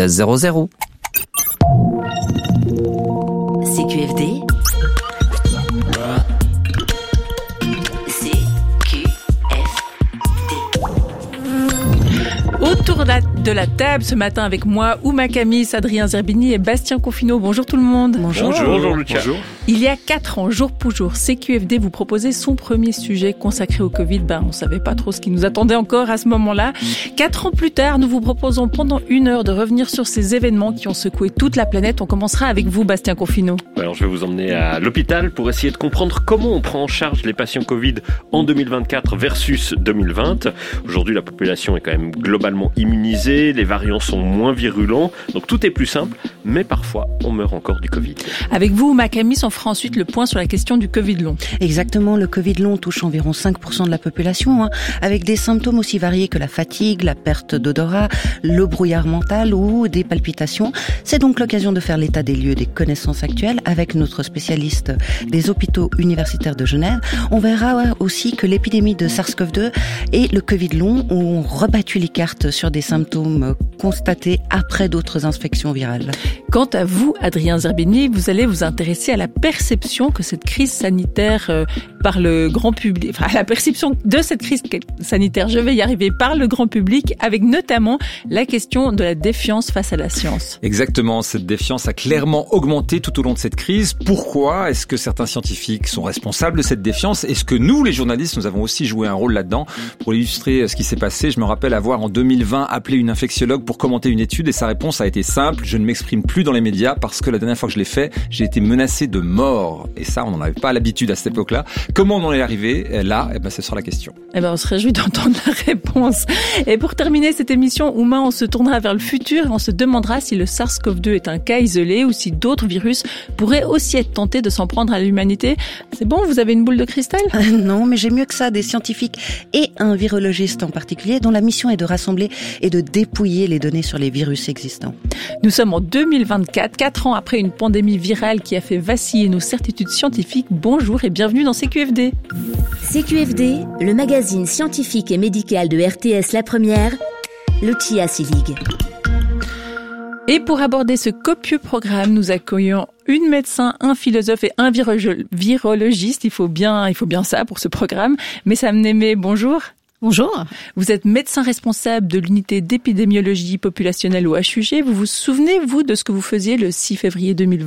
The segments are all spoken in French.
00. CQFD. Autour de la table ce matin avec moi, Ouma Kamis, Adrien Zerbini et Bastien Confineau. Bonjour tout le monde. Bonjour Lucia. Bonjour. Il y a 4 ans, jour pour jour, CQFD vous proposait son premier sujet consacré au Covid. On savait pas trop ce qui nous attendait encore à ce moment-là. 4 ans plus tard, nous vous proposons pendant 1 heure de revenir sur ces événements qui ont secoué toute la planète. On commencera avec vous, Bastien Confineau. Alors, je vais vous emmener à l'hôpital pour essayer de comprendre comment on prend en charge les patients Covid en 2024 versus 2020. Aujourd'hui, la population est quand même globalement immunisée, les variants sont moins virulents, donc tout est plus simple, mais parfois on meurt encore du Covid. Avec vous, Ouma Kamis, on fera ensuite le point sur la question du Covid long. Exactement, le Covid long touche environ 5% de la population, avec des symptômes aussi variés que la fatigue, la perte d'odorat, le brouillard mental ou des palpitations. C'est donc l'occasion de faire l'état des lieux des connaissances actuelles avec notre spécialiste des hôpitaux universitaires de Genève. On verra aussi que l'épidémie de SARS-CoV-2 et le Covid long ont rebattu les cartes sur des symptômes constatés après d'autres infections virales. Quant à vous, Adrien Zerbini, vous allez vous intéresser à la perception que cette crise sanitaire par le grand public, enfin la perception de cette crise sanitaire, je vais y arriver, par le grand public, avec notamment la question de la défiance face à la science. Exactement, cette défiance a clairement augmenté tout au long de cette crise. Pourquoi ? Est-ce que certains scientifiques sont responsables de cette défiance ? Est-ce que nous, les journalistes, nous avons aussi joué un rôle là-dedans ? Pour illustrer ce qui s'est passé, je me rappelle avoir en 2020 appelé une infectiologue pour commenter une étude et sa réponse a été simple: je ne m'exprime plus dans les médias parce que la dernière fois que je l'ai fait, j'ai été menacé de mort. Et ça, on n'en avait pas l'habitude à cette époque-là. Comment on en est arrivé là ? Ce sera la question. On se réjouit d'entendre la réponse. Et pour terminer cette émission, Ouma, on se tournera vers le futur et on se demandera si le SARS-CoV-2 est un cas isolé ou si d'autres virus pourraient aussi être tentés de s'en prendre à l'humanité. C'est bon, vous avez une boule de cristal ? Non, mais j'ai mieux que ça, des scientifiques et un virologiste en particulier dont la mission est de rassembler et de dépouiller les données sur les virus existants. Nous sommes en 2024, 4 ans après une pandémie virale qui a fait vaciller nos certitudes scientifiques. Bonjour et bienvenue dans CQFD. CQFD, le magazine scientifique et médical de RTS La Première, le TIACI League. Et pour aborder ce copieux programme, nous accueillons une médecin, un philosophe et un virologiste. Il faut bien ça pour ce programme. Messam Némé, bonjour. Bonjour. Vous êtes médecin responsable de l'unité d'épidémiologie populationnelle au HUG. Vous vous souvenez, vous, de ce que vous faisiez le 6 février 2020 ?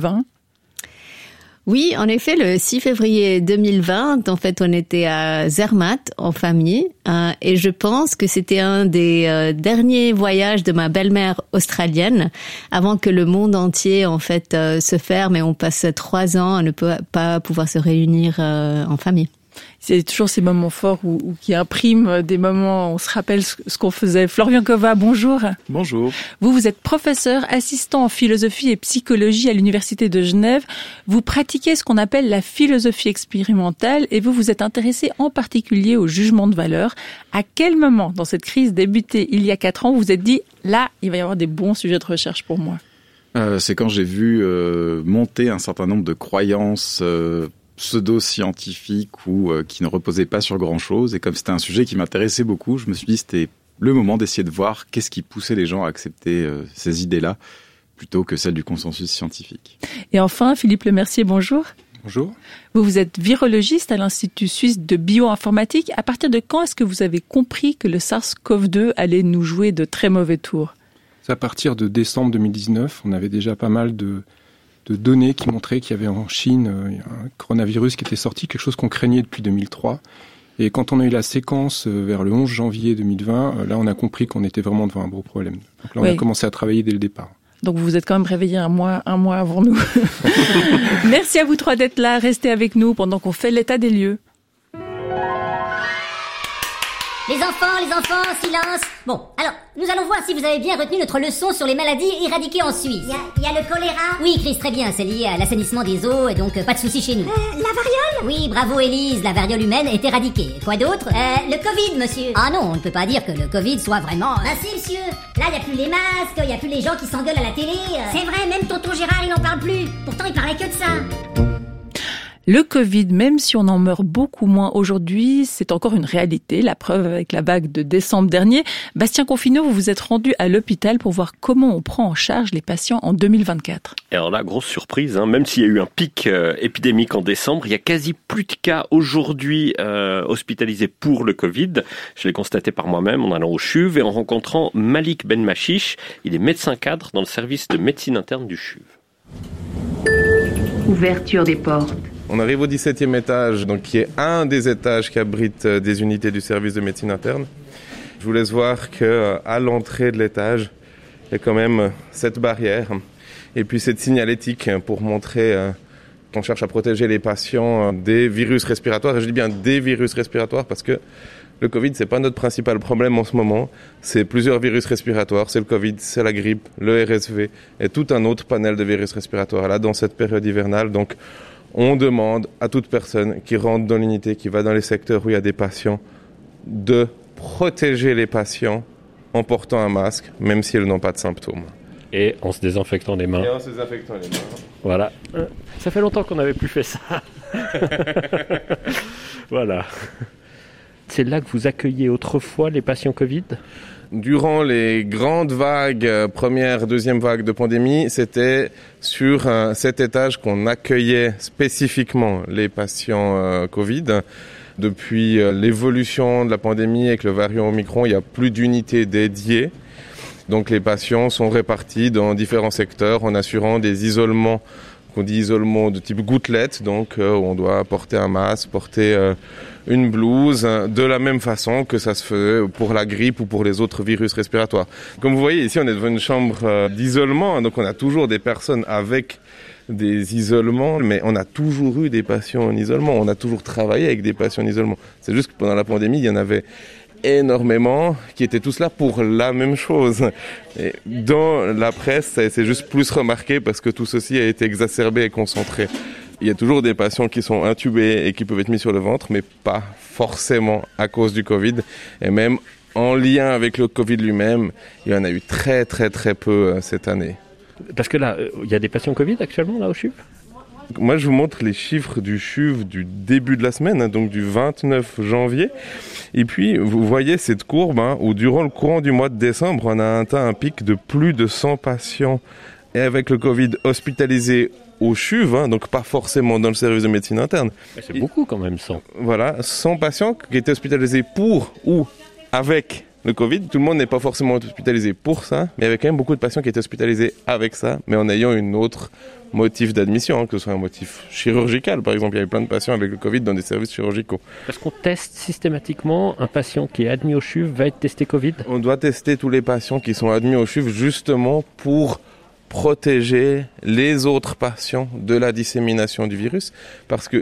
Oui, en effet, le 6 février 2020, en fait, on était à Zermatt en famille et je pense que c'était un des derniers voyages de ma belle-mère australienne avant que le monde entier, en fait, se ferme et on passe 3 ans à ne pas pouvoir se réunir en famille. C'est toujours ces moments forts où qui impriment des moments, on se rappelle ce qu'on faisait. Florian Kova, bonjour. Bonjour. Vous êtes professeur, assistant en philosophie et psychologie à l'Université de Genève. Vous pratiquez ce qu'on appelle la philosophie expérimentale et vous êtes intéressé en particulier au jugement de valeur. À quel moment, dans cette crise débutée il y a 4 ans, vous vous êtes dit, là, il va y avoir des bons sujets de recherche pour moi ? C'est quand j'ai vu monter un certain nombre de croyances pseudo-scientifiques ou qui ne reposaient pas sur grand-chose. Et comme c'était un sujet qui m'intéressait beaucoup, je me suis dit que c'était le moment d'essayer de voir qu'est-ce qui poussait les gens à accepter ces idées-là plutôt que celles du consensus scientifique. Et enfin, Philippe Lemercier, bonjour. Bonjour. Vous êtes virologiste à l'Institut suisse de bioinformatique. À partir de quand est-ce que vous avez compris que le SARS-CoV-2 allait nous jouer de très mauvais tours ? C'est à partir de décembre 2019. On avait déjà pas mal de données qui montraient qu'il y avait en Chine un coronavirus qui était sorti, quelque chose qu'on craignait depuis 2003. Et quand on a eu la séquence vers le 11 janvier 2020, là on a compris qu'on était vraiment devant un gros problème. Donc là on a commencé à travailler dès le départ. Donc vous vous êtes quand même réveillé un mois avant nous. Merci à vous 3 d'être là, restez avec nous pendant qu'on fait l'état des lieux. Les enfants, silence. Bon, alors, nous allons voir si vous avez bien retenu notre leçon sur les maladies éradiquées en Suisse. Il y a le choléra. Oui, Chris, très bien, c'est lié à l'assainissement des eaux et donc pas de soucis chez nous. La variole. Oui, bravo Élise, la variole humaine est éradiquée. Quoi d'autre? Le Covid, monsieur. Ah non, on ne peut pas dire que le Covid soit vraiment... Bah si, monsieur. Là, il n'y a plus les masques, il n'y a plus les gens qui s'engueulent à la télé. C'est vrai, même tonton Gérard, il n'en parle plus. Pourtant, il parlait que de ça. Le Covid, même si on en meurt beaucoup moins aujourd'hui, c'est encore une réalité. La preuve avec la vague de décembre dernier. Bastien Confineau, vous vous êtes rendu à l'hôpital pour voir comment on prend en charge les patients en 2024. Et alors là, grosse surprise, même s'il y a eu un pic épidémique en décembre, il y a quasi plus de cas aujourd'hui hospitalisés pour le Covid. Je l'ai constaté par moi-même en allant au CHUV et en rencontrant Malik Benmachiche. Il est médecin cadre dans le service de médecine interne du CHUV. Ouverture des portes. On arrive au 17e étage, donc qui est un des étages qui abrite des unités du service de médecine interne. Je vous laisse voir qu'à l'entrée de l'étage, il y a quand même cette barrière et puis cette signalétique pour montrer qu'on cherche à protéger les patients des virus respiratoires. Et je dis bien des virus respiratoires parce que le Covid, c'est pas notre principal problème en ce moment. C'est plusieurs virus respiratoires. C'est le Covid, c'est la grippe, le RSV et tout un autre panel de virus respiratoires là dans cette période hivernale. Donc, on demande à toute personne qui rentre dans l'unité, qui va dans les secteurs où il y a des patients, de protéger les patients en portant un masque, même s'ils n'ont pas de symptômes. Et en se désinfectant les mains. Voilà. Ça fait longtemps qu'on n'avait plus fait ça. Voilà. C'est là que vous accueilliez autrefois les patients Covid ? Durant les grandes vagues, première, deuxième vague de pandémie, c'était sur cet étage qu'on accueillait spécifiquement les patients Covid. Depuis l'évolution de la pandémie avec le variant Omicron, il n'y a plus d'unités dédiées. Donc les patients sont répartis dans différents secteurs en assurant des isolements, qu'on dit isolement de type gouttelette, donc on doit porter un masque, porter une blouse, de la même façon que ça se faisait pour la grippe ou pour les autres virus respiratoires. Comme vous voyez, ici on est devant une chambre d'isolement, donc on a toujours des personnes avec des isolements, mais on a toujours eu des patients en isolement, on a toujours travaillé avec des patients en isolement. C'est juste que pendant la pandémie, il y en avait énormément qui étaient tous là pour la même chose. Et dans la presse, c'est juste plus remarqué parce que tout ceci a été exacerbé et concentré. Il y a toujours des patients qui sont intubés et qui peuvent être mis sur le ventre, mais pas forcément à cause du Covid. Et même en lien avec le Covid lui-même, il y en a eu très très très peu cette année. Parce que là, il y a des patients Covid actuellement là au CHUV ? Moi, je vous montre les chiffres du CHUV du début de la semaine, donc du 29 janvier. Et puis, vous voyez cette courbe où durant le courant du mois de décembre, on a atteint un pic de plus de 100 patients et avec le Covid hospitalisés au CHUV, donc pas forcément dans le service de médecine interne. Mais c'est beaucoup quand même, 100. Voilà, 100 patients qui étaient hospitalisés pour ou avec le Covid. Tout le monde n'est pas forcément hospitalisé pour ça, mais il y avait quand même beaucoup de patients qui étaient hospitalisés avec ça, mais en ayant une autre motif d'admission, que ce soit un motif chirurgical. Par exemple, il y avait plein de patients avec le Covid dans des services chirurgicaux. Est-ce qu'on teste systématiquement un patient qui est admis au CHUV va être testé Covid ? On doit tester tous les patients qui sont admis au CHUV justement pour protéger les autres patients de la dissémination du virus. Parce que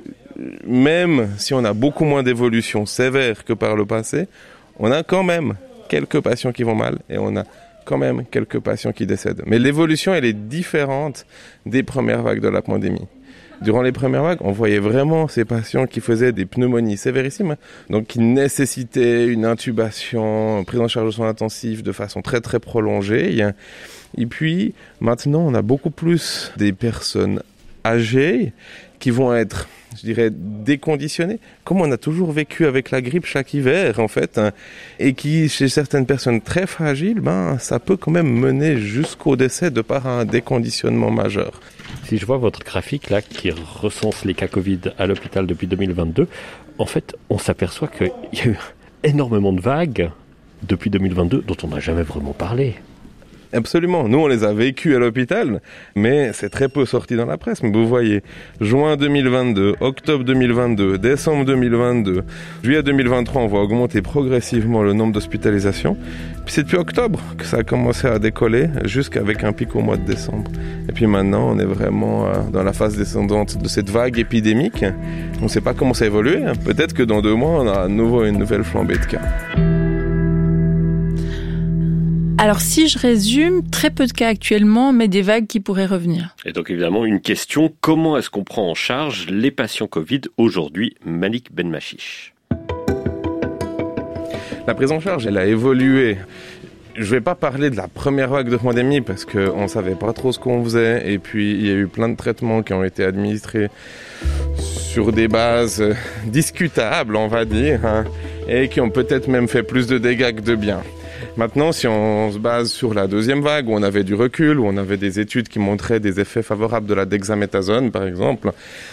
même si on a beaucoup moins d'évolution sévère que par le passé, on a quand même quelques patients qui vont mal et on a quand même quelques patients qui décèdent. Mais l'évolution, elle est différente des premières vagues de la pandémie. Durant les premières vagues, on voyait vraiment ces patients qui faisaient des pneumonies sévérissimes, donc qui nécessitaient une intubation, prise en charge de soins intensifs de façon très très prolongée. Et puis, maintenant, on a beaucoup plus des personnes âgées qui vont être, je dirais, déconditionnées, comme on a toujours vécu avec la grippe chaque hiver, en fait, et qui, chez certaines personnes très fragiles, ça peut quand même mener jusqu'au décès de par un déconditionnement majeur. Si je vois votre graphique là, qui recense les cas Covid à l'hôpital depuis 2022, en fait, on s'aperçoit qu'il y a eu énormément de vagues depuis 2022 dont on n'a jamais vraiment parlé. Absolument. Nous, on les a vécus à l'hôpital, mais c'est très peu sorti dans la presse. Mais vous voyez, juin 2022, octobre 2022, décembre 2022, juillet 2023, on voit augmenter progressivement le nombre d'hospitalisations. Puis c'est depuis octobre que ça a commencé à décoller, jusqu'avec un pic au mois de décembre. Et puis maintenant, on est vraiment dans la phase descendante de cette vague épidémique. On ne sait pas comment ça va évoluer. Peut-être que dans 2 mois, on a à nouveau une nouvelle flambée de cas. Alors si je résume, très peu de cas actuellement, mais des vagues qui pourraient revenir. Et donc évidemment, une question, comment est-ce qu'on prend en charge les patients Covid aujourd'hui ? Malik Benmachiche. La prise en charge, elle a évolué. Je ne vais pas parler de la première vague de pandémie parce qu'on ne savait pas trop ce qu'on faisait. Et puis, il y a eu plein de traitements qui ont été administrés sur des bases discutables, on va dire, et qui ont peut-être même fait plus de dégâts que de bien. Maintenant, si on se base sur la deuxième vague, où on avait du recul, où on avait des études qui montraient des effets favorables de la dexaméthasone, par exemple,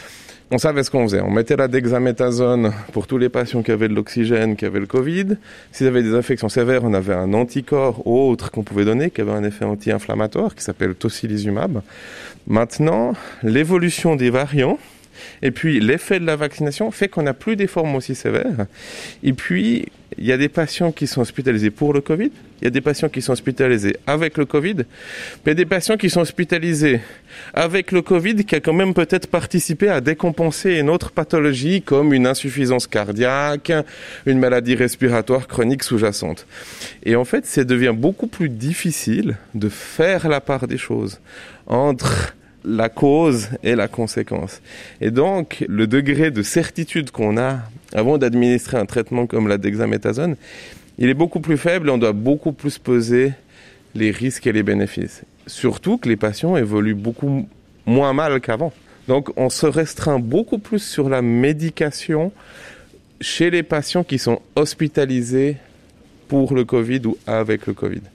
on savait ce qu'on faisait. On mettait la dexaméthasone pour tous les patients qui avaient de l'oxygène, qui avaient le Covid. S'ils avaient des infections sévères, on avait un anticorps autre qu'on pouvait donner, qui avait un effet anti-inflammatoire, qui s'appelle tocilizumab. Maintenant, l'évolution des variants, et puis l'effet de la vaccination fait qu'on n'a plus des formes aussi sévères. Et puis, il y a des patients qui sont hospitalisés pour le Covid, il y a des patients qui sont hospitalisés avec le Covid, puis il y a des patients qui sont hospitalisés avec le Covid qui a quand même peut-être participé à décompenser une autre pathologie comme une insuffisance cardiaque, une maladie respiratoire chronique sous-jacente. Et en fait, ça devient beaucoup plus difficile de faire la part des choses entre la cause et la conséquence. Et donc, le degré de certitude qu'on a avant d'administrer un traitement comme la dexaméthasone, il est beaucoup plus faible et on doit beaucoup plus peser les risques et les bénéfices. Surtout que les patients évoluent beaucoup moins mal qu'avant. Donc, on se restreint beaucoup plus sur la médication chez les patients qui sont hospitalisés pour le Covid ou avec le Covid.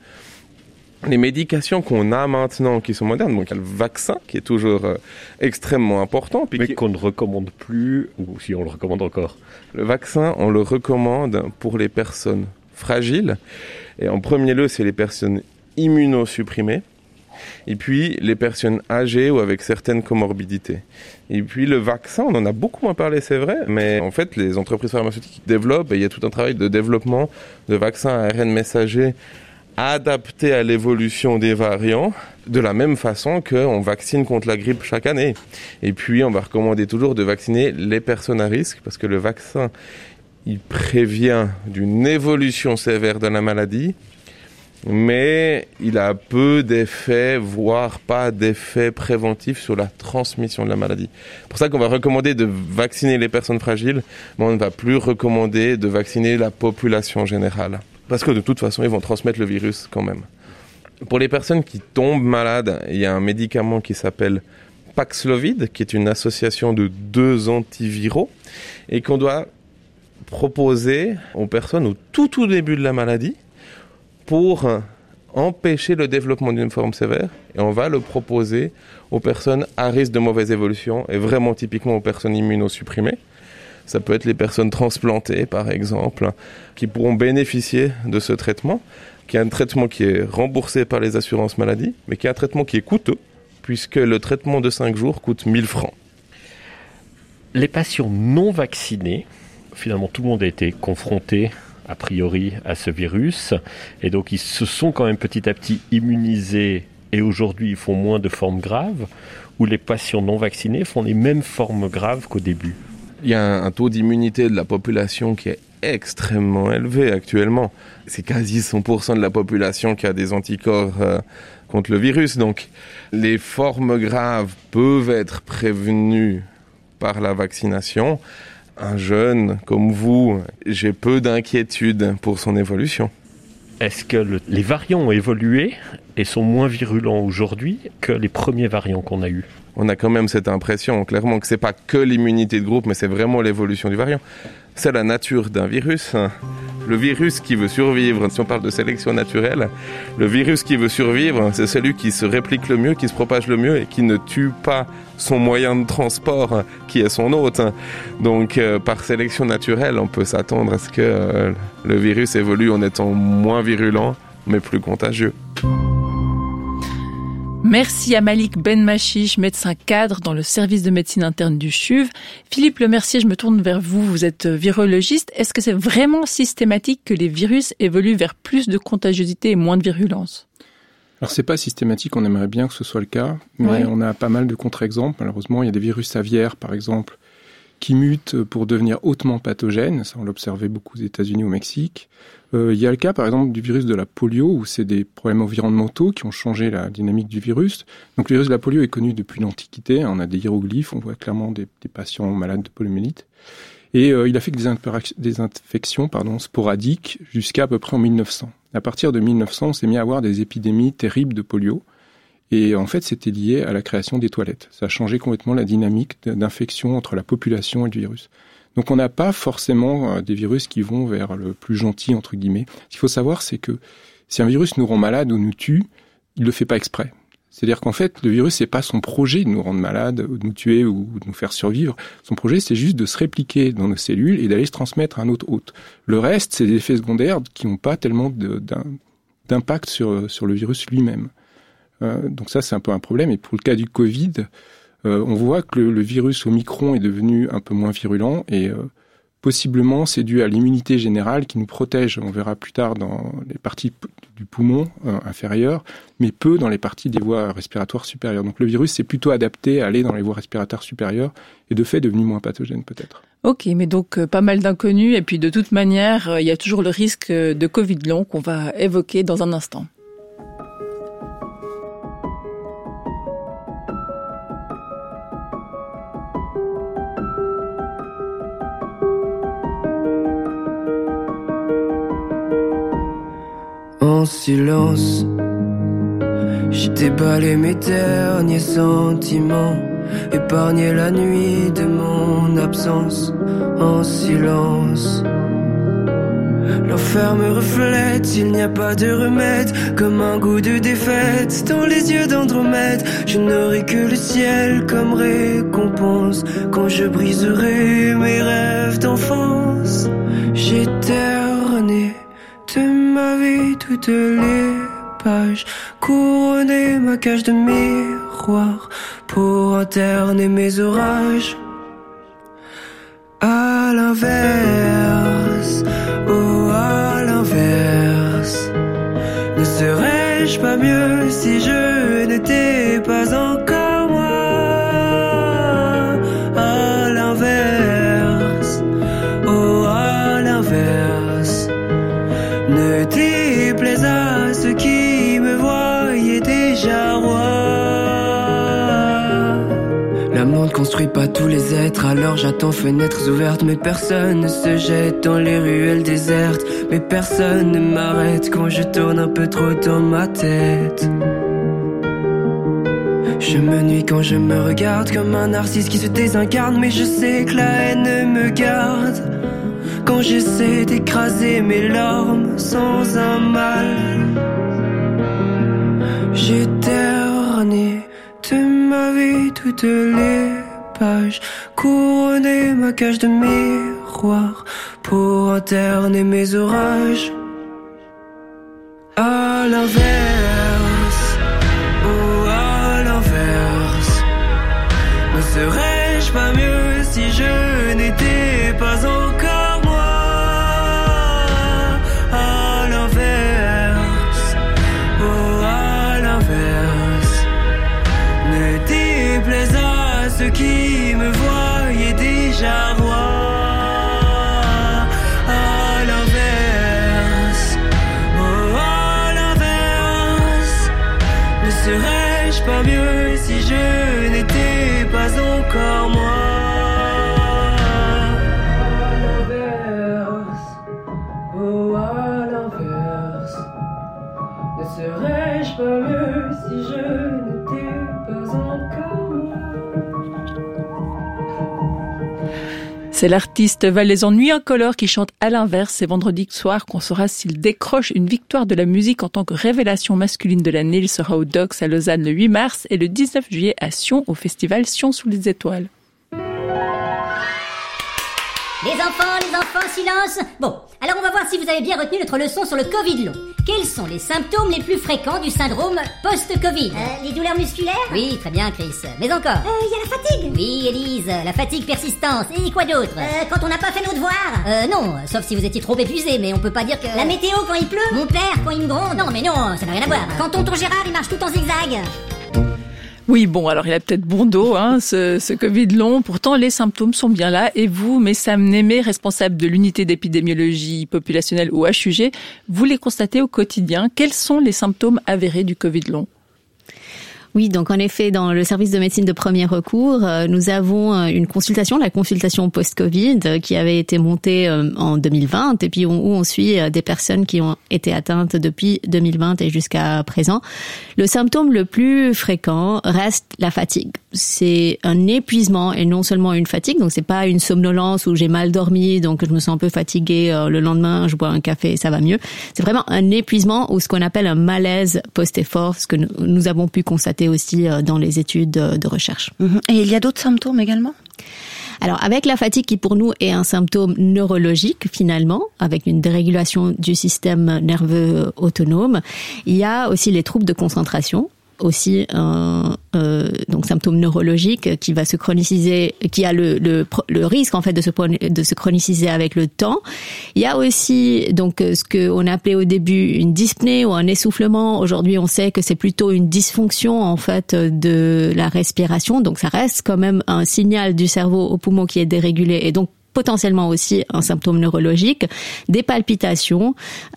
Les médications qu'on a maintenant, qui sont modernes, donc il y a le vaccin, qui est toujours extrêmement important. Mais qu'on ne recommande plus, ou si on le recommande encore. Le vaccin, on le recommande pour les personnes fragiles. Et en premier lieu, c'est les personnes immunosupprimées. Et puis, les personnes âgées ou avec certaines comorbidités. Et puis, le vaccin, on en a beaucoup moins parlé, c'est vrai, mais en fait, les entreprises pharmaceutiques développent, et il y a tout un travail de développement de vaccins à ARN messager adapté à l'évolution des variants, de la même façon qu'on vaccine contre la grippe chaque année. Et puis, on va recommander toujours de vacciner les personnes à risque, parce que le vaccin, il prévient d'une évolution sévère de la maladie, mais il a peu d'effets, voire pas d'effets préventifs sur la transmission de la maladie. C'est pour ça qu'on va recommander de vacciner les personnes fragiles, mais on ne va plus recommander de vacciner la population générale. Parce que de toute façon, ils vont transmettre le virus quand même. Pour les personnes qui tombent malades, il y a un médicament qui s'appelle Paxlovid, qui est une association de 2 antiviraux, et qu'on doit proposer aux personnes au tout début de la maladie pour empêcher le développement d'une forme sévère. Et on va le proposer aux personnes à risque de mauvaise évolution, et vraiment typiquement aux personnes immunosupprimées. Ça peut être les personnes transplantées, par exemple, qui pourront bénéficier de ce traitement, qui est un traitement qui est remboursé par les assurances maladie, mais qui est un traitement qui est coûteux, puisque le traitement de 5 jours coûte 1 000 francs. Les patients non vaccinés, finalement tout le monde a été confronté a priori à ce virus, et donc ils se sont quand même petit à petit immunisés, et aujourd'hui ils font moins de formes graves, ou les patients non vaccinés font les mêmes formes graves qu'au début. Il y a un taux d'immunité de la population qui est extrêmement élevé actuellement. C'est quasi 100% de la population qui a des anticorps contre le virus. Donc, les formes graves peuvent être prévenues par la vaccination. Un jeune comme vous, j'ai peu d'inquiétude pour son évolution. Est-ce que les variants ont évolué et sont moins virulents aujourd'hui que les premiers variants qu'on a eus ? On a quand même cette impression, clairement, que c'est pas que l'immunité de groupe, mais c'est vraiment l'évolution du variant. C'est la nature d'un virus. Le virus qui veut survivre, si on parle de sélection naturelle, le virus qui veut survivre, c'est celui qui se réplique le mieux, qui se propage le mieux et qui ne tue pas son moyen de transport, qui est son hôte. Donc, par sélection naturelle, on peut s'attendre à ce que le virus évolue en étant moins virulent, mais plus contagieux. Merci à Malik Benmachiche, médecin cadre dans le service de médecine interne du CHUV. Philippe Lemercier, je me tourne vers vous. Vous êtes virologiste. Est-ce que c'est vraiment systématique que les virus évoluent vers plus de contagiosité et moins de virulence ? Alors c'est pas systématique, on aimerait bien que ce soit le cas, mais on a pas mal de contre-exemples. Malheureusement, il y a des virus aviaires, par exemple, qui mutent pour devenir hautement pathogènes. Ça, on l'observait beaucoup aux États-Unis, au Mexique. Il y a le cas, par exemple, du virus de la polio, où c'est des problèmes environnementaux qui ont changé la dynamique du virus. Donc, le virus de la polio est connu depuis l'Antiquité. On a des hiéroglyphes, on voit clairement des patients malades de poliomyélite. Et il a fait que des infections sporadiques jusqu'à peu près en 1900. À partir de 1900, on s'est mis à avoir des épidémies terribles de polio. Et en fait, c'était lié à la création des toilettes. Ça a changé complètement la dynamique d'infection entre la population et le virus. Donc on n'a pas forcément des virus qui vont vers le plus gentil, entre guillemets. Ce qu'il faut savoir, c'est que si un virus nous rend malade ou nous tue, il le fait pas exprès. C'est-à-dire qu'en fait, le virus, c'est pas son projet de nous rendre malades, ou de nous tuer ou de nous faire survivre. Son projet, c'est juste de se répliquer dans nos cellules et d'aller se transmettre à un autre hôte. Le reste, c'est des effets secondaires qui n'ont pas tellement d'impact sur le virus lui-même. Donc ça, c'est un peu un problème. Et pour le cas du Covid, on voit que le virus Omicron est devenu un peu moins virulent et possiblement c'est dû à l'immunité générale qui nous protège. On verra plus tard dans les parties du poumon inférieur, mais peu dans les parties des voies respiratoires supérieures. Donc le virus s'est plutôt adapté à aller dans les voies respiratoires supérieures et de fait devenu moins pathogène peut-être. Ok, mais donc pas mal d'inconnus et puis de toute manière, il y a toujours le risque de Covid long qu'on va évoquer dans un instant. En silence, j'ai déballé mes derniers sentiments, épargné la nuit de mon absence. En silence, l'enfer me reflète, il n'y a pas de remède, comme un goût de défaite dans les yeux d'Andromède. Je n'aurai que le ciel comme récompense quand je briserai mes rêves d'enfance. J'ai terné de ma vie toutes les pages, couronner ma cage de miroir pour interner mes orages. À l'inverse, oh à l'inverse, ne serais-je pas mieux si je n'étais pas encore moi? À l'inverse, oh à l'inverse, ne déplaise à ceux qui me voyaient déjà roi. L'amour ne construit pas tous les êtres, alors j'attends fenêtres ouvertes. Mais personne ne se jette dans les ruelles désertes, mais personne ne m'arrête quand je tourne un peu trop dans ma tête. Je me nuis quand je me regarde comme un narcisse qui se désincarne, mais je sais que la haine me garde quand j'essaie d'écraser mes larmes sans un mal. J'ai terné de ma vie toutes les pages, couronner ma cage de miroir pour interner mes orages. À l'inverse, oh à l'inverse, ne serais-je pas mieux si je n'étais pas encore moi? À l'inverse, oh à l'inverse, ne déplaise à ceux qui me voyaient déjà roi. À l'inverse, oh à l'inverse, ne serais-je pas mieux si je n'étais pas encore moi? À l'inverse, oh à l'inverse, ne serais-je pas mieux si je n'étais pas encore moi? C'est l'artiste valaisan Nuit Incolore qui chante À l'inverse. C'est vendredi soir qu'on saura s'il décroche une victoire de la musique en tant que révélation masculine de l'année. Il sera au Dox à Lausanne le 8 mars et le 19 juillet à Sion au festival Sion sous les étoiles. Les enfants, silence. Bon, alors on va voir si vous avez bien retenu notre leçon sur le Covid long. Quels sont les symptômes les plus fréquents du syndrome post-Covid? Les douleurs musculaires? Oui, très bien Chris. Mais encore? Il y a la fatigue. Oui Élise, la fatigue persistante. Et quoi d'autre? Quand on n'a pas fait nos devoirs. Non, sauf si vous étiez trop épuisé, mais on peut pas dire que... La météo quand il pleut. Mon père quand il me gronde. Non mais non, ça n'a rien à voir. Quand tonton Gérard il marche tout en zigzag. Oui, bon, alors il a peut-être bon dos, ce Covid long. Pourtant, les symptômes sont bien là. Et vous, Messam Némé, responsable de l'unité d'épidémiologie populationnelle au HUG, vous les constatez au quotidien. Quels sont les symptômes avérés du Covid long? Oui, donc en effet, dans le service de médecine de premier recours, nous avons une consultation, la consultation post-Covid, qui avait été montée en 2020, et puis où on suit des personnes qui ont été atteintes depuis 2020 et jusqu'à présent. Le symptôme le plus fréquent reste la fatigue. C'est un épuisement et non seulement une fatigue, donc c'est pas une somnolence où j'ai mal dormi, donc je me sens un peu fatiguée, le lendemain je bois un café et ça va mieux. C'est vraiment un épuisement ou ce qu'on appelle un malaise post-effort, ce que nous avons pu constater aussi dans les études de recherche. Et il y a d'autres symptômes également ? Alors, avec la fatigue qui pour nous est un symptôme neurologique finalement, avec une dérégulation du système nerveux autonome, il y a aussi les troubles de concentration, aussi donc symptôme neurologique qui va se chroniciser, qui a le risque en fait de se chroniciser avec le temps. Il y a aussi donc ce que on appelait au début une dyspnée ou un essoufflement. Aujourd'hui, on sait que c'est plutôt une dysfonction en fait de la respiration. Donc ça reste quand même un signal du cerveau au poumon qui est dérégulé et donc potentiellement aussi un symptôme neurologique, des palpitations,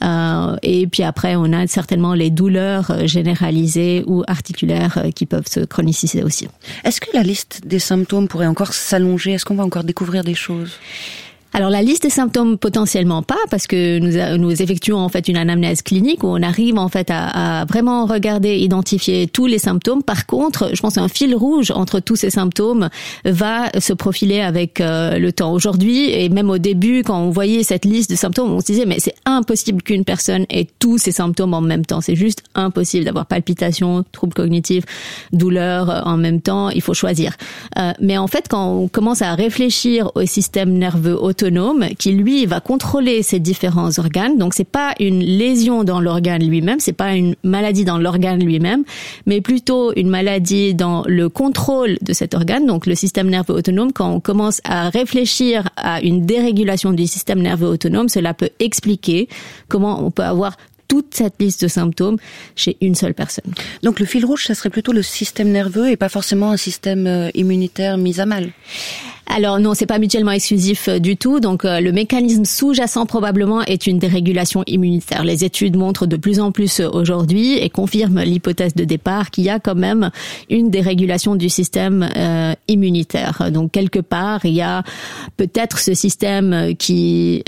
et puis après on a certainement les douleurs généralisées ou articulaires qui peuvent se chroniciser aussi. Est-ce que la liste des symptômes pourrait encore s'allonger ? Est-ce qu'on va encore découvrir des choses ? Alors la liste des symptômes potentiellement pas, parce que nous effectuons en fait une anamnèse clinique où on arrive en fait à vraiment regarder, identifier tous les symptômes. Par contre, je pense qu'un fil rouge entre tous ces symptômes va se profiler avec le temps. Aujourd'hui et même au début, quand on voyait cette liste de symptômes, on se disait mais c'est impossible qu'une personne ait tous ces symptômes en même temps. C'est juste impossible d'avoir palpitations, troubles cognitifs, douleurs en même temps. Il faut choisir. Mais en fait, quand on commence à réfléchir au système nerveux autonome qui lui va contrôler ces différents organes. Donc c'est pas une lésion dans l'organe lui-même, c'est pas une maladie dans l'organe lui-même, mais plutôt une maladie dans le contrôle de cet organe, donc le système nerveux autonome. Quand on commence à réfléchir à une dérégulation du système nerveux autonome, cela peut expliquer comment on peut avoir toute cette liste de symptômes chez une seule personne. Donc le fil rouge, ça serait plutôt le système nerveux et pas forcément un système immunitaire mis à mal. Alors non, c'est pas mutuellement exclusif du tout. Donc le mécanisme sous-jacent probablement est une dérégulation immunitaire. Les études montrent de plus en plus aujourd'hui et confirment l'hypothèse de départ qu'il y a quand même une dérégulation du système immunitaire. Donc quelque part, il y a peut-être ce système qui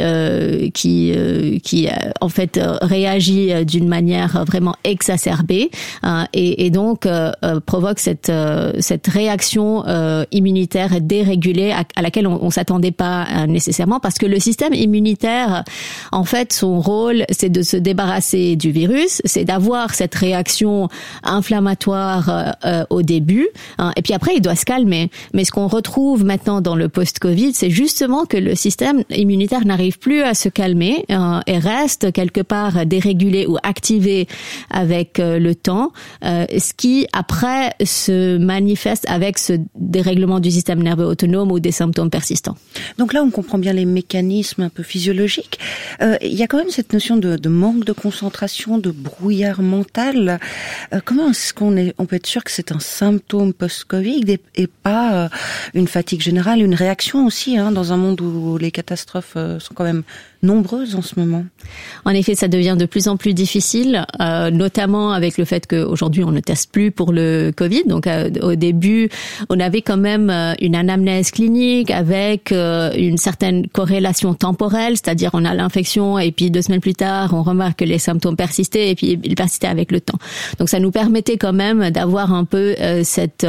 en fait réagit d'une manière vraiment exacerbée et donc provoque cette réaction immunitaire dérégulée à laquelle on s'attendait pas nécessairement, parce que le système immunitaire, en fait, son rôle, c'est de se débarrasser du virus, c'est d'avoir cette réaction inflammatoire au début, et puis après il doit se calmer. Mais ce qu'on retrouve maintenant dans le post-Covid, c'est justement que le système immunitaire n'arrive plus à se calmer et reste quelque part dérégulé ou activé avec le temps, ce qui après se manifeste avec ce dérèglement du système nerveux autonome ou des symptômes persistants. Donc là, on comprend bien les mécanismes un peu physiologiques. Il y a quand même cette notion de manque de concentration, de brouillard mental. Comment est-ce on peut être sûr que c'est un symptôme post-Covid et pas une fatigue générale, une réaction aussi, dans un monde où les catastrophes sont quand même nombreuses en ce moment? En effet, ça devient de plus en plus difficile, notamment avec le fait qu'aujourd'hui on ne teste plus pour le Covid. Donc au début, on avait quand même une anamnèse clinique avec une certaine corrélation temporelle, c'est-à-dire on a l'infection et puis 2 semaines plus tard, on remarque que les symptômes persistaient et puis ils persistaient avec le temps. Donc ça nous permettait quand même d'avoir un peu cette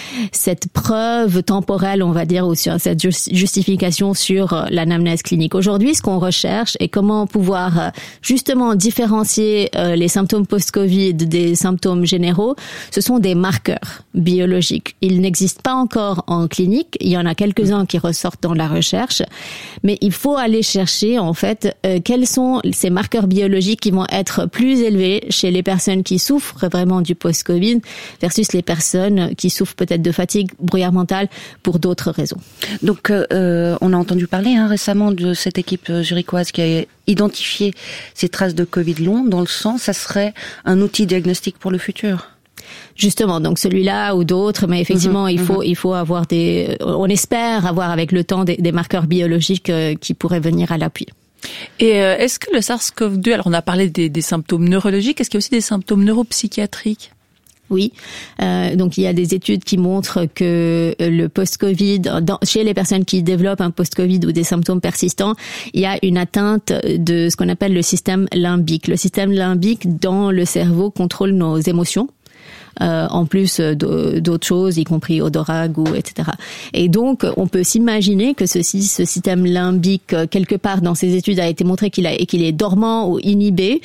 preuve temporelle, on va dire, ou sur cette justification sur l'anamnèse clinique. Aujourd'hui, ce qu'on recherche et comment pouvoir justement différencier les symptômes post-Covid des symptômes généraux, ce sont des marqueurs biologiques. Ils n'existent pas encore en clinique, il y en a quelques-uns qui ressortent dans la recherche, mais il faut aller chercher en fait quels sont ces marqueurs biologiques qui vont être plus élevés chez les personnes qui souffrent vraiment du post-Covid versus les personnes qui souffrent peut-être de fatigue, brouillard mental pour d'autres raisons. Donc on a entendu parler récemment de cette équipe zurichoise qui a identifié ces traces de Covid long dans le sang. Ça serait un outil diagnostique pour le futur? Justement, donc celui-là ou d'autres, mais effectivement, il faut avoir on espère avoir avec le temps des marqueurs biologiques qui pourraient venir à l'appui. Et est-ce que le SARS-CoV-2, alors on a parlé des symptômes neurologiques, est-ce qu'il y a aussi des symptômes neuropsychiatriques? Oui, donc il y a des études qui montrent que le post-Covid, chez les personnes qui développent un post-Covid ou des symptômes persistants, il y a une atteinte de ce qu'on appelle le système limbique. Le système limbique dans le cerveau contrôle nos émotions. En plus d'autres choses, y compris odorat, goût, etc. Et donc, on peut s'imaginer que ce système limbique, quelque part dans ces études, a été montré qu'il est dormant ou inhibé.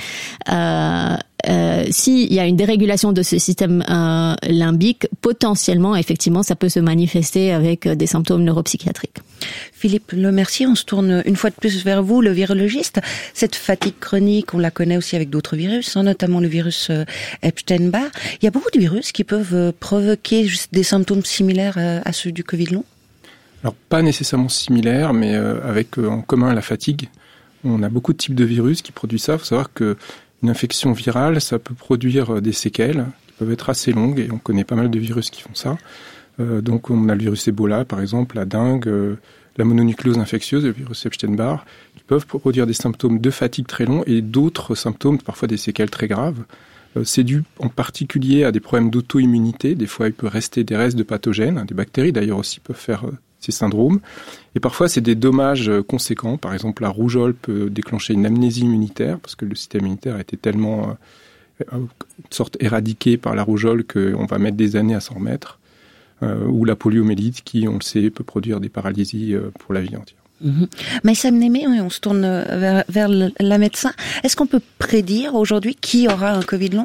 S'il y a une dérégulation de ce système limbique, potentiellement, effectivement, ça peut se manifester avec des symptômes neuropsychiatriques. Philippe Lemercier, on se tourne une fois de plus vers vous, le virologiste. Cette fatigue chronique, on la connaît aussi avec d'autres virus, notamment le virus Epstein-Barr. Il y a beaucoup de virus qui peuvent provoquer des symptômes similaires à ceux du Covid long ? Alors, pas nécessairement similaires, mais avec en commun la fatigue. On a beaucoup de types de virus qui produisent ça. Il faut savoir que une infection virale, ça peut produire des séquelles qui peuvent être assez longues, et on connaît pas mal de virus qui font ça. Donc on a le virus Ebola, par exemple, la dengue, la mononucléose infectieuse, le virus Epstein-Barr, qui peuvent produire des symptômes de fatigue très longs et d'autres symptômes, parfois des séquelles très graves. C'est dû en particulier à des problèmes d'auto-immunité. Des fois, il peut rester des restes de pathogènes. Des bactéries, d'ailleurs, aussi peuvent faire ces syndromes. Et parfois, c'est des dommages conséquents. Par exemple, la rougeole peut déclencher une amnésie immunitaire parce que le système immunitaire a été tellement une sorte éradiqué par la rougeole qu'on va mettre des années à s'en remettre. Ou la poliomyélite qui, on le sait, peut produire des paralysies pour la vie entière. Maïssa Mnémé, on se tourne vers la médecin. Est-ce qu'on peut prédire aujourd'hui qui aura un Covid long ?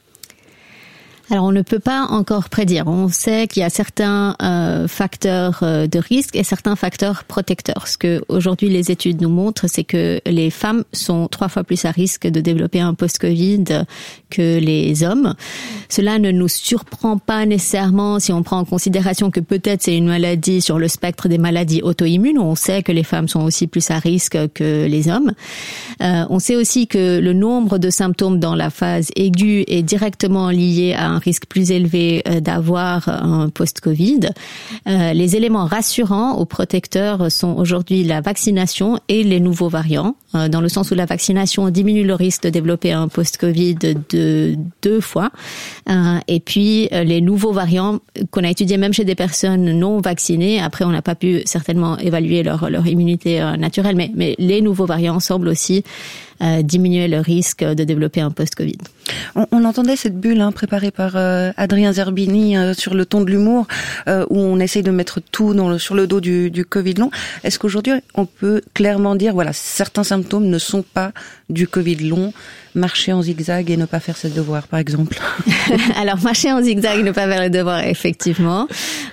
Alors, on ne peut pas encore prédire. On sait qu'il y a certains facteurs de risque et certains facteurs protecteurs. Ce que aujourd'hui les études nous montrent, c'est que les femmes sont 3 fois plus à risque de développer un post-Covid que les hommes. Cela ne nous surprend pas nécessairement si on prend en considération que peut-être c'est une maladie sur le spectre des maladies auto-immunes. On sait que les femmes sont aussi plus à risque que les hommes. On sait aussi que le nombre de symptômes dans la phase aiguë est directement lié à un risque plus élevé d'avoir un post-Covid. Les éléments rassurants aux protecteurs sont aujourd'hui la vaccination et les nouveaux variants, dans le sens où la vaccination diminue le risque de développer un post-Covid de 2 fois. Et puis, les nouveaux variants qu'on a étudiés même chez des personnes non vaccinées, après on n'a pas pu certainement évaluer leur immunité naturelle, mais les nouveaux variants semblent aussi diminuer le risque de développer un post-Covid. On entendait cette bulle préparée par Adrien Zerbini sur le ton de l'humour, où on essaye de mettre tout sur le dos du Covid long. Est-ce qu'aujourd'hui on peut clairement dire, voilà, certains symptômes ne sont pas du Covid long, marcher en zigzag et ne pas faire ses devoirs, par exemple? Alors, marcher en zigzag et ne pas faire les devoirs, effectivement.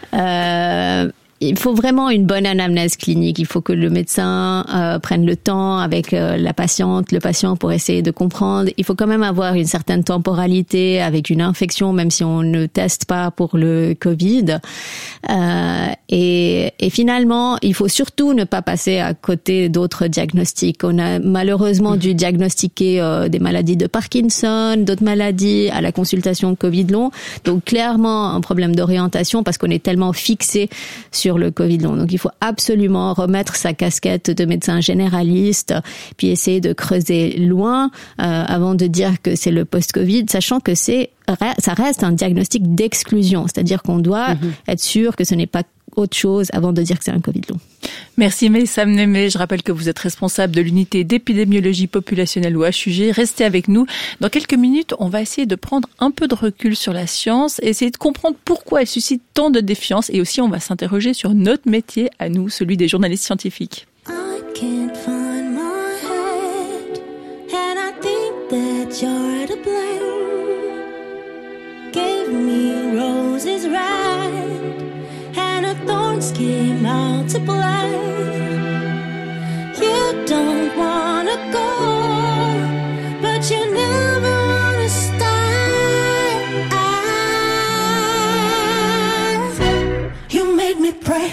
Il faut vraiment une bonne anamnèse clinique. Il faut que le médecin prenne le temps avec la patiente, le patient pour essayer de comprendre. Il faut quand même avoir une certaine temporalité avec une infection, même si on ne teste pas pour le Covid. Et finalement, il faut surtout ne pas passer à côté d'autres diagnostics. On a malheureusement dû diagnostiquer des maladies de Parkinson, d'autres maladies à la consultation Covid long. Donc clairement un problème d'orientation parce qu'on est tellement fixé sur le Covid long. Donc il faut absolument remettre sa casquette de médecin généraliste, puis essayer de creuser loin avant de dire que c'est le post-Covid, sachant que ça reste un diagnostic d'exclusion, c'est-à-dire qu'on doit être sûr que ce n'est pas autre chose avant de dire que c'est un Covid long. Merci Maïssa Mnémé. Je rappelle que vous êtes responsable de l'unité d'épidémiologie populationnelle ou HUG. Restez avec nous. Dans quelques minutes, on va essayer de prendre un peu de recul sur la science et essayer de comprendre pourquoi elle suscite tant de défiance, et aussi on va s'interroger sur notre métier à nous, celui des journalistes scientifiques. I can't find my head, and I think that you're to blame. Give me roses red, and her thorns came out to play. You don't wanna go, but you never wanna stay. You made me pray.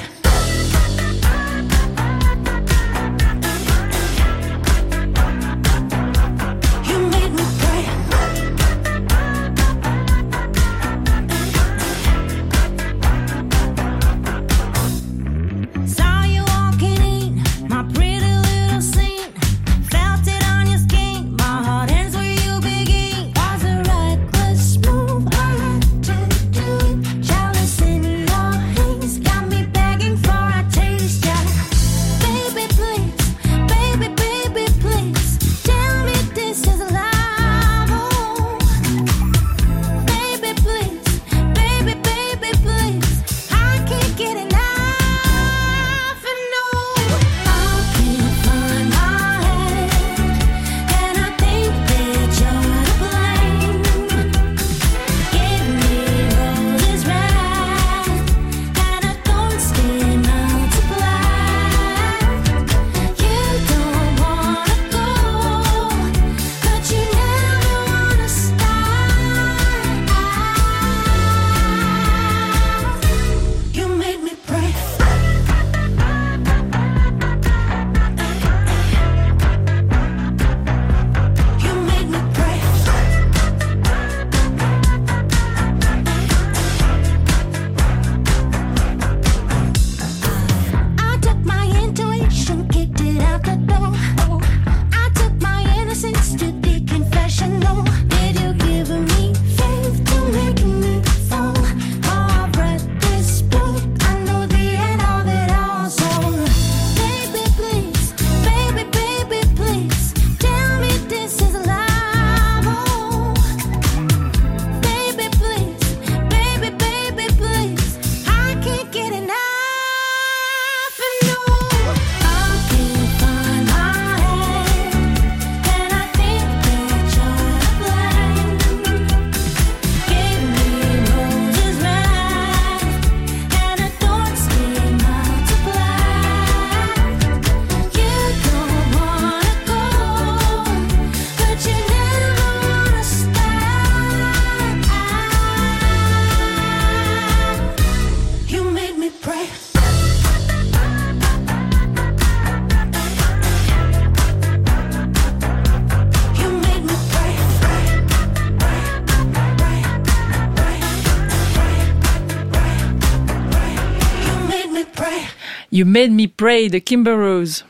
You Made Me Pray de Kimber Rose.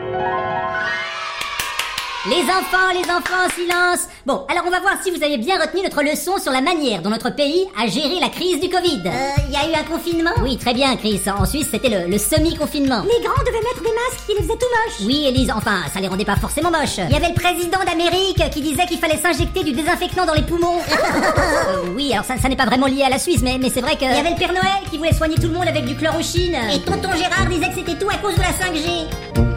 Les enfants, silence. Bon, alors on va voir si vous avez bien retenu notre leçon sur la manière dont notre pays a géré la crise du Covid. Y a eu un confinement? Oui, très bien, Chris. En Suisse, c'était le semi-confinement. Les grands devaient mettre des masques qui les faisaient tout moches. Oui, Élise, enfin, ça les rendait pas forcément moches. Il y avait le président d'Amérique qui disait qu'il fallait s'injecter du désinfectant dans les poumons. Oui, alors ça n'est pas vraiment lié à la Suisse, mais c'est vrai que... Il y avait le Père Noël qui voulait soigner tout le monde avec du chlorochine. Et tonton Gérard disait que c'était tout à cause de la 5G.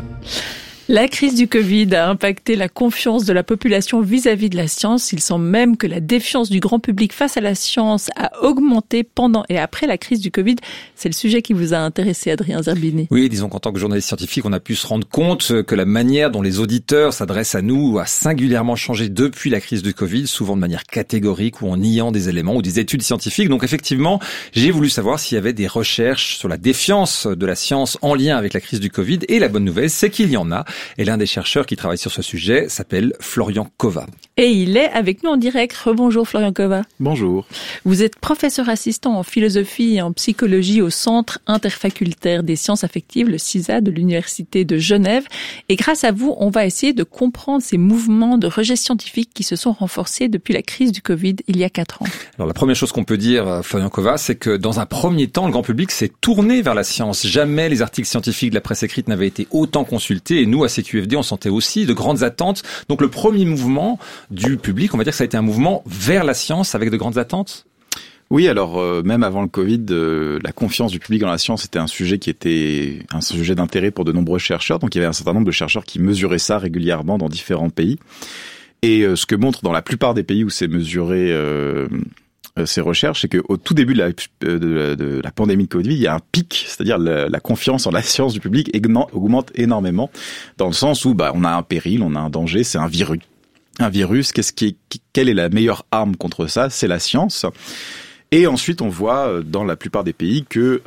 La crise du Covid a impacté la confiance de la population vis-à-vis de la science. Il semble même que la défiance du grand public face à la science a augmenté pendant et après la crise du Covid. C'est le sujet qui vous a intéressé, Adrien Zerbini. Oui, disons qu'en tant que journaliste scientifique, on a pu se rendre compte que la manière dont les auditeurs s'adressent à nous a singulièrement changé depuis la crise du Covid, souvent de manière catégorique ou en niant des éléments ou des études scientifiques. Donc effectivement, j'ai voulu savoir s'il y avait des recherches sur la défiance de la science en lien avec la crise du Covid. Et la bonne nouvelle, c'est qu'il y en a. Et l'un des chercheurs qui travaille sur ce sujet s'appelle Florian Kova. Et il est avec nous en direct. Rebonjour Florian Kova. Bonjour. Vous êtes professeur assistant en philosophie et en psychologie au Centre interfacultaire des sciences affectives, le CISA de l'Université de Genève. Et grâce à vous, on va essayer de comprendre ces mouvements de rejet scientifique qui se sont renforcés depuis la crise du Covid il y a 4 ans. Alors la première chose qu'on peut dire, Florian Kova, c'est que dans un premier temps, le grand public s'est tourné vers la science. Jamais les articles scientifiques de la presse écrite n'avaient été autant consultés. Et nous, à CQFD, on sentait aussi de grandes attentes. Donc le premier mouvement du public, on va dire que ça a été un mouvement vers la science avec de grandes attentes? Oui, alors même avant le Covid, la confiance du public dans la science était un sujet qui était un sujet d'intérêt pour de nombreux chercheurs. Donc il y avait un certain nombre de chercheurs qui mesuraient ça régulièrement dans différents pays. Et ce que montre dans la plupart des pays où c'est mesuré ces recherches, c'est qu'au tout début de la pandémie de Covid, il y a un pic, c'est-à-dire la confiance en la science du public augmente énormément, dans le sens où on a un péril, on a un danger, c'est un virus. Un virus, quelle est la meilleure arme contre ça? C'est la science. Et ensuite, on voit dans la plupart des pays que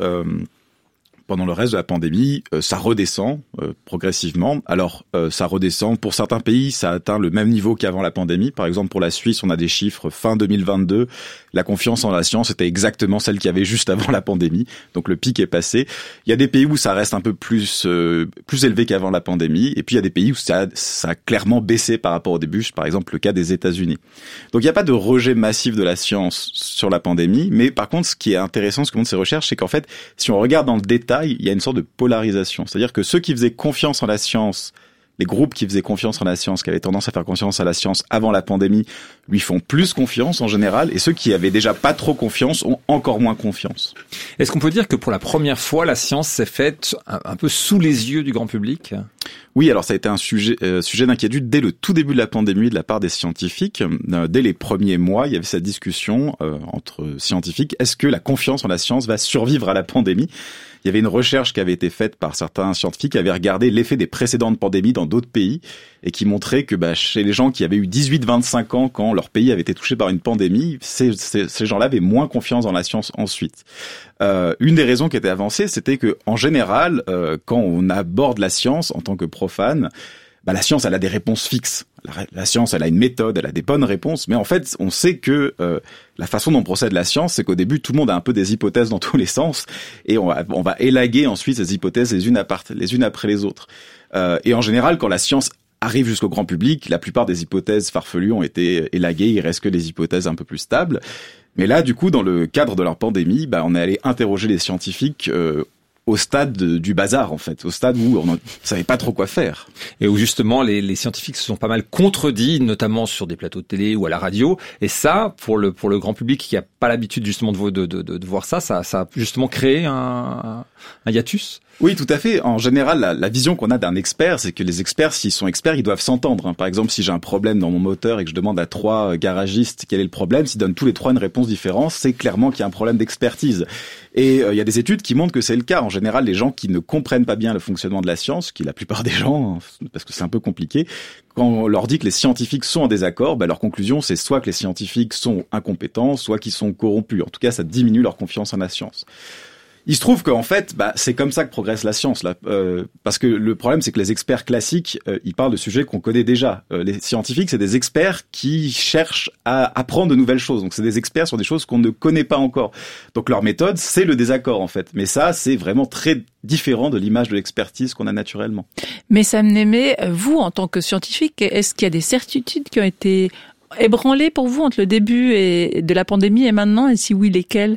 pendant le reste de la pandémie, ça redescend progressivement. Alors, ça redescend. Pour certains pays, ça atteint le même niveau qu'avant la pandémie. Par exemple, pour la Suisse, on a des chiffres fin 2022. La confiance en la science était exactement celle qu'il y avait juste avant la pandémie. Donc, le pic est passé. Il y a des pays où ça reste un peu plus élevé qu'avant la pandémie. Et puis, il y a des pays où ça a clairement baissé par rapport au début. Par exemple, le cas des États-Unis. Donc, il n'y a pas de rejet massif de la science sur la pandémie. Mais par contre, ce qui est intéressant, ce que montrent ces recherches, c'est qu'en fait, si on regarde dans le détail, il y a une sorte de polarisation. C'est-à-dire que ceux qui faisaient confiance en la science, les groupes qui faisaient confiance en la science, qui avaient tendance à faire confiance à la science avant la pandémie, lui font plus confiance en général, et ceux qui avaient déjà pas trop confiance ont encore moins confiance. Est-ce qu'on peut dire que pour la première fois, la science s'est faite un peu sous les yeux du grand public? Oui, alors ça a été un sujet d'inquiétude dès le tout début de la pandémie de la part des scientifiques. Dès les premiers mois, il y avait cette discussion entre scientifiques. Est-ce que la confiance en la science va survivre à la pandémie? Il y avait une recherche qui avait été faite par certains scientifiques qui avaient regardé l'effet des précédentes pandémies dans d'autres pays et qui montrait que chez les gens qui avaient eu 18-25 ans quand leur pays avait été touché par une pandémie, ces gens-là avaient moins confiance dans la science ensuite. Une des raisons qui était avancée, c'était que en général, quand on aborde la science en tant que profane, la science, elle a des réponses fixes. La science, elle a une méthode, elle a des bonnes réponses, mais en fait, on sait que la façon dont procède la science, c'est qu'au début, tout le monde a un peu des hypothèses dans tous les sens, et on va élaguer ensuite ces hypothèses les unes après les autres. Et en général, quand la science arrive jusqu'au grand public, la plupart des hypothèses farfelues ont été élaguées, il reste que des hypothèses un peu plus stables. Mais là, du coup, dans le cadre de leur pandémie, on est allé interroger les scientifiques au stade du bazar, en fait, au stade où on ne savait pas trop quoi faire. Et où justement les scientifiques se sont pas mal contredits, notamment sur des plateaux de télé ou à la radio. Et ça, pour le grand public qui a pas l'habitude justement de voir ça a justement créé un hiatus. Oui, tout à fait. En général, la vision qu'on a d'un expert, c'est que les experts, s'ils sont experts, ils doivent s'entendre. Par exemple, si j'ai un problème dans mon moteur et que je demande à 3 garagistes quel est le problème, s'ils donnent tous les 3 une réponse différente, c'est clairement qu'il y a un problème d'expertise. Et il y a des études qui montrent que c'est le cas. En général, les gens qui ne comprennent pas bien le fonctionnement de la science, qui est la plupart des gens, parce que c'est un peu compliqué, quand on leur dit que les scientifiques sont en désaccord, leur conclusion, c'est soit que les scientifiques sont incompétents, soit qu'ils sont corrompus. En tout cas, ça diminue leur confiance en la science. Il se trouve qu'en fait, c'est comme ça que progresse la science, là. Parce que le problème, c'est que les experts classiques, ils parlent de sujets qu'on connaît déjà. Les scientifiques, c'est des experts qui cherchent à apprendre de nouvelles choses. Donc, c'est des experts sur des choses qu'on ne connaît pas encore. Donc, leur méthode, c'est le désaccord, en fait. Mais ça, c'est vraiment très différent de l'image de l'expertise qu'on a naturellement. Mais Sam Némé, vous, en tant que scientifique, est-ce qu'il y a des certitudes qui ont été ébranlées pour vous entre le début de la pandémie et maintenant? Et si oui, lesquelles?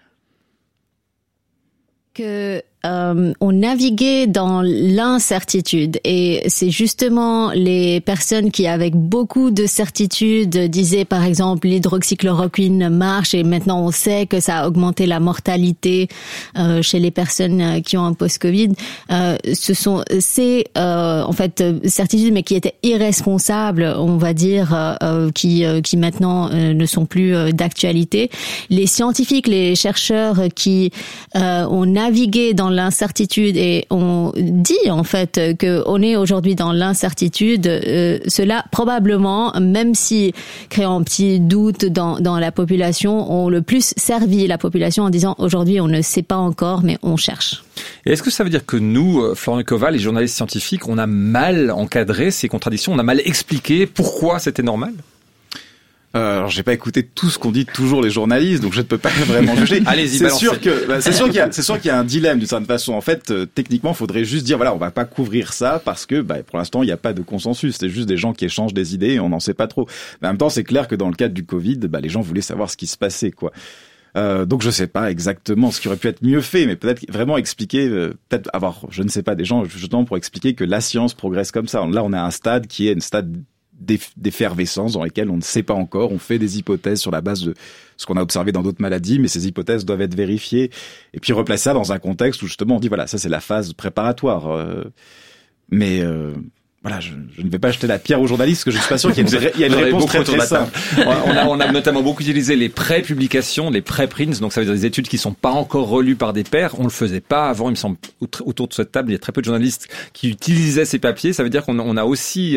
Que on naviguait dans l'incertitude et c'est justement les personnes qui avec beaucoup de certitude disaient par exemple l'hydroxychloroquine marche et maintenant on sait que ça a augmenté la mortalité chez les personnes qui ont un post-Covid. Ce sont ces en fait certitudes mais qui étaient irresponsables, on va dire, qui maintenant ne sont plus d'actualité. Les scientifiques, les chercheurs qui ont navigué dans l'incertitude et on dit en fait que on est aujourd'hui dans l'incertitude, cela probablement, même si créant un petit doute dans la population, ont le plus servi la population en disant aujourd'hui on ne sait pas encore mais on cherche. Et est-ce que ça veut dire que nous, Florian Icova, les journalistes scientifiques, on a mal encadré ces contradictions, on a mal expliqué pourquoi c'était normal? Alors, j'ai pas écouté tout ce qu'ont dit toujours les journalistes, donc je ne peux pas vraiment juger. Allez-y, c'est sûr qu'il y a un dilemme d'une certaine façon. En fait, techniquement, il faudrait juste dire, voilà, on va pas couvrir ça parce que, pour l'instant, il n'y a pas de consensus. C'est juste des gens qui échangent des idées et on n'en sait pas trop. Mais en même temps, c'est clair que dans le cadre du Covid, les gens voulaient savoir ce qui se passait, quoi. Donc je sais pas exactement ce qui aurait pu être mieux fait, mais peut-être vraiment expliquer, peut-être avoir, je ne sais pas, des gens justement pour expliquer que la science progresse comme ça. Là, on a un stade qui est un stade d'effervescence dans lesquelles on ne sait pas encore, on fait des hypothèses sur la base de ce qu'on a observé dans d'autres maladies, mais ces hypothèses doivent être vérifiées et puis replacer ça dans un contexte où justement on dit voilà, ça c'est la phase préparatoire. Voilà, je ne vais pas jeter la pierre aux journalistes parce que je suis pas sûr qu'il y a une réponse très simple. On a notamment beaucoup utilisé les pré-publications, les pré-prints, donc ça veut dire des études qui sont pas encore relues par des pairs. On le faisait pas avant, il me semble, autour de cette table, il y a très peu de journalistes qui utilisaient ces papiers. Ça veut dire qu'on a aussi,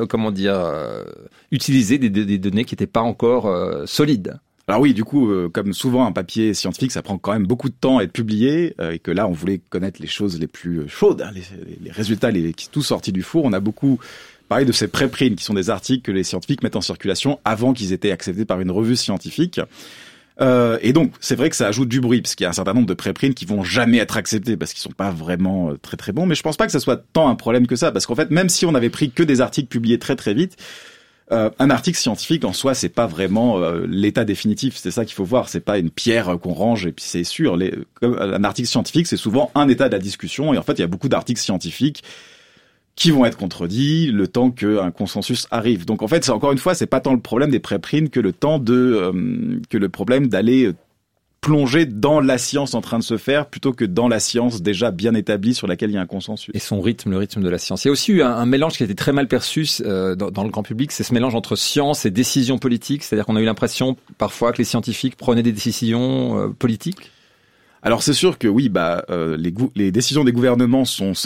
utilisé des données qui n'étaient pas encore solides. Alors oui, du coup, comme souvent un papier scientifique, ça prend quand même beaucoup de temps à être publié, et que là, on voulait connaître les choses les plus chaudes, hein, les résultats, qui tout sortis du four. On a beaucoup parlé de ces préprints, qui sont des articles que les scientifiques mettent en circulation avant qu'ils aient été acceptés par une revue scientifique. Et donc, c'est vrai que ça ajoute du bruit, parce qu'il y a un certain nombre de préprints qui vont jamais être acceptés, parce qu'ils sont pas vraiment très très bons. Mais je pense pas que ça soit tant un problème que ça, parce qu'en fait, même si on avait pris que des articles publiés très très vite, un article scientifique en soi, c'est pas vraiment l'état définitif. C'est ça qu'il faut voir. C'est pas une pierre qu'on range et puis c'est sûr. Un article scientifique, c'est souvent un état de la discussion. Et en fait, il y a beaucoup d'articles scientifiques qui vont être contredits le temps qu'un consensus arrive. Donc en fait, c'est encore une fois, c'est pas tant le problème des préprints que le problème d'aller plonger dans la science en train de se faire plutôt que dans la science déjà bien établie sur laquelle il y a un consensus. Et son rythme, le rythme de la science. Il y a aussi eu un mélange qui a été très mal perçu dans le grand public, c'est ce mélange entre science et décision politique, c'est-à-dire qu'on a eu l'impression parfois que les scientifiques prenaient des décisions politiques. Alors c'est sûr que oui, les décisions des gouvernements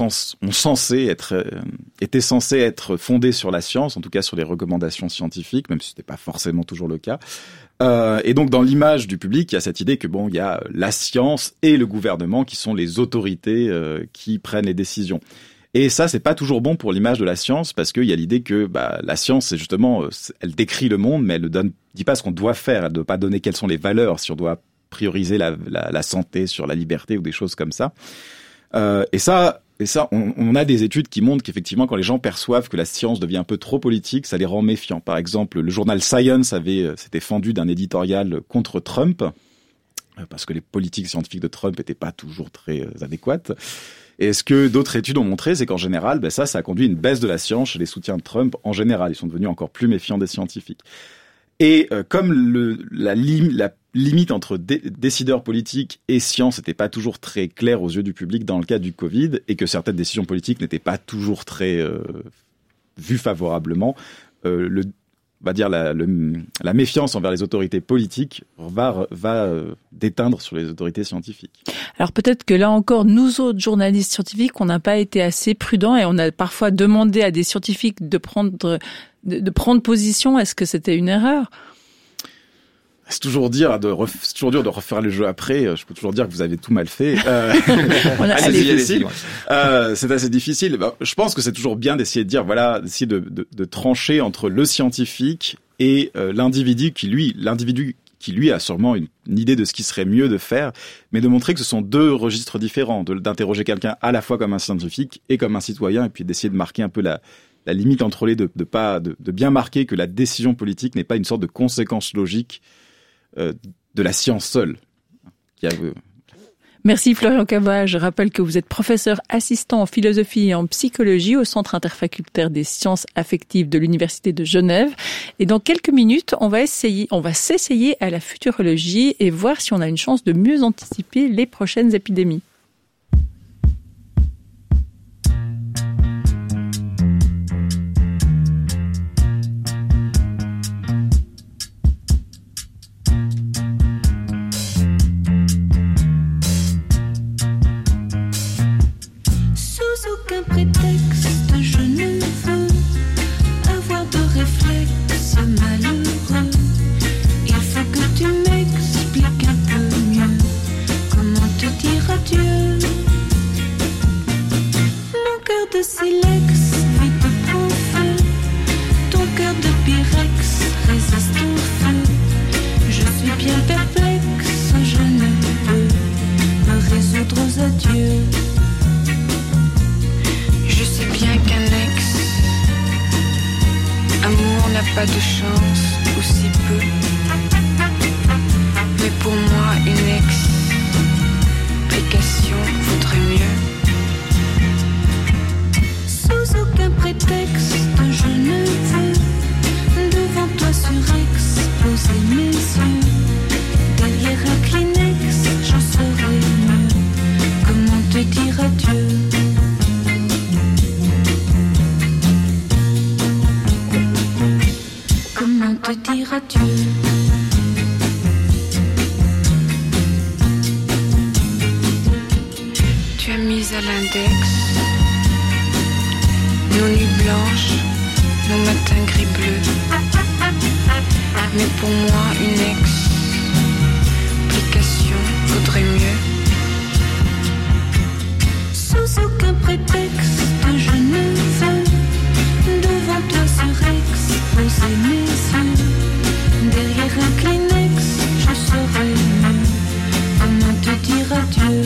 étaient censées être fondées sur la science, en tout cas sur les recommandations scientifiques, même si c'était pas forcément toujours le cas. Et donc dans l'image du public, il y a cette idée que il y a la science et le gouvernement qui sont les autorités qui prennent les décisions. Et ça, c'est pas toujours bon pour l'image de la science parce qu'il y a l'idée que la science, c'est justement, elle décrit le monde, mais elle ne dit pas ce qu'on doit faire. Elle ne doit pas donner quelles sont les valeurs, si on doit prioriser la santé sur la liberté ou des choses comme ça. Et ça, on a des études qui montrent qu'effectivement, quand les gens perçoivent que la science devient un peu trop politique, ça les rend méfiants. Par exemple, le journal Science s'était fendu d'un éditorial contre Trump, parce que les politiques scientifiques de Trump n'étaient pas toujours très adéquates. Et ce que d'autres études ont montré, c'est qu'en général, ça a conduit à une baisse de la science chez les soutiens de Trump en général. Ils sont devenus encore plus méfiants des scientifiques. Et comme la limite entre décideurs politiques et science n'était pas toujours très claire aux yeux du public dans le cas du Covid, et que certaines décisions politiques n'étaient pas toujours très vues favorablement, la méfiance envers les autorités politiques va déteindre sur les autorités scientifiques. Alors peut-être que là encore, nous autres journalistes scientifiques, on n'a pas été assez prudents et on a parfois demandé à des scientifiques de prendre position. Est-ce que c'était une erreur ? C'est toujours dur de refaire le jeu après. Je peux toujours dire que vous avez tout mal fait. Allez-y. C'est assez difficile. Je pense que c'est toujours bien d'essayer de dire, d'essayer de trancher entre le scientifique et l'individu qui lui a sûrement une idée de ce qui serait mieux de faire, mais de montrer que ce sont deux registres différents, d'interroger quelqu'un à la fois comme un scientifique et comme un citoyen, et puis d'essayer de marquer un peu la limite entre les deux, de bien marquer que la décision politique n'est pas une sorte de conséquence logique de la science seule. Merci Florian Cavouas. Je rappelle que vous êtes professeur assistant en philosophie et en psychologie au Centre interfacultaire des sciences affectives de l'Université de Genève. Et dans quelques minutes, on va s'essayer à la futurologie et voir si on a une chance de mieux anticiper les prochaines épidémies. Prétexte, je ne veux avoir de réflexe malheureux. Il faut que tu m'expliques un peu mieux comment te dire adieu. Mon cœur de silex vite prend feu. Ton cœur de pyrex résiste au feu. Je suis bien perplexe, je ne peux me résoudre aux adieux. Je sais bien qu'un ex, amour n'a pas de chance, ou si peu. Mais pour moi, une explication vaudrait mieux. Sous aucun prétexte, je ne veux devant toi surexposer mes yeux. Derrière un Kleenex, j'en saurais mieux. Comment te dire adieu? Comment te dire adieu? Tu as mis à l'index nos nuits blanches, nos matins gris-bleus. Mais pour moi, une explication vaudrait mieux. Sous aucun prétexte, je ne veux devant toi surexposer mes yeux. Derrière un Kleenex, je saurais mieux comment te dire adieu.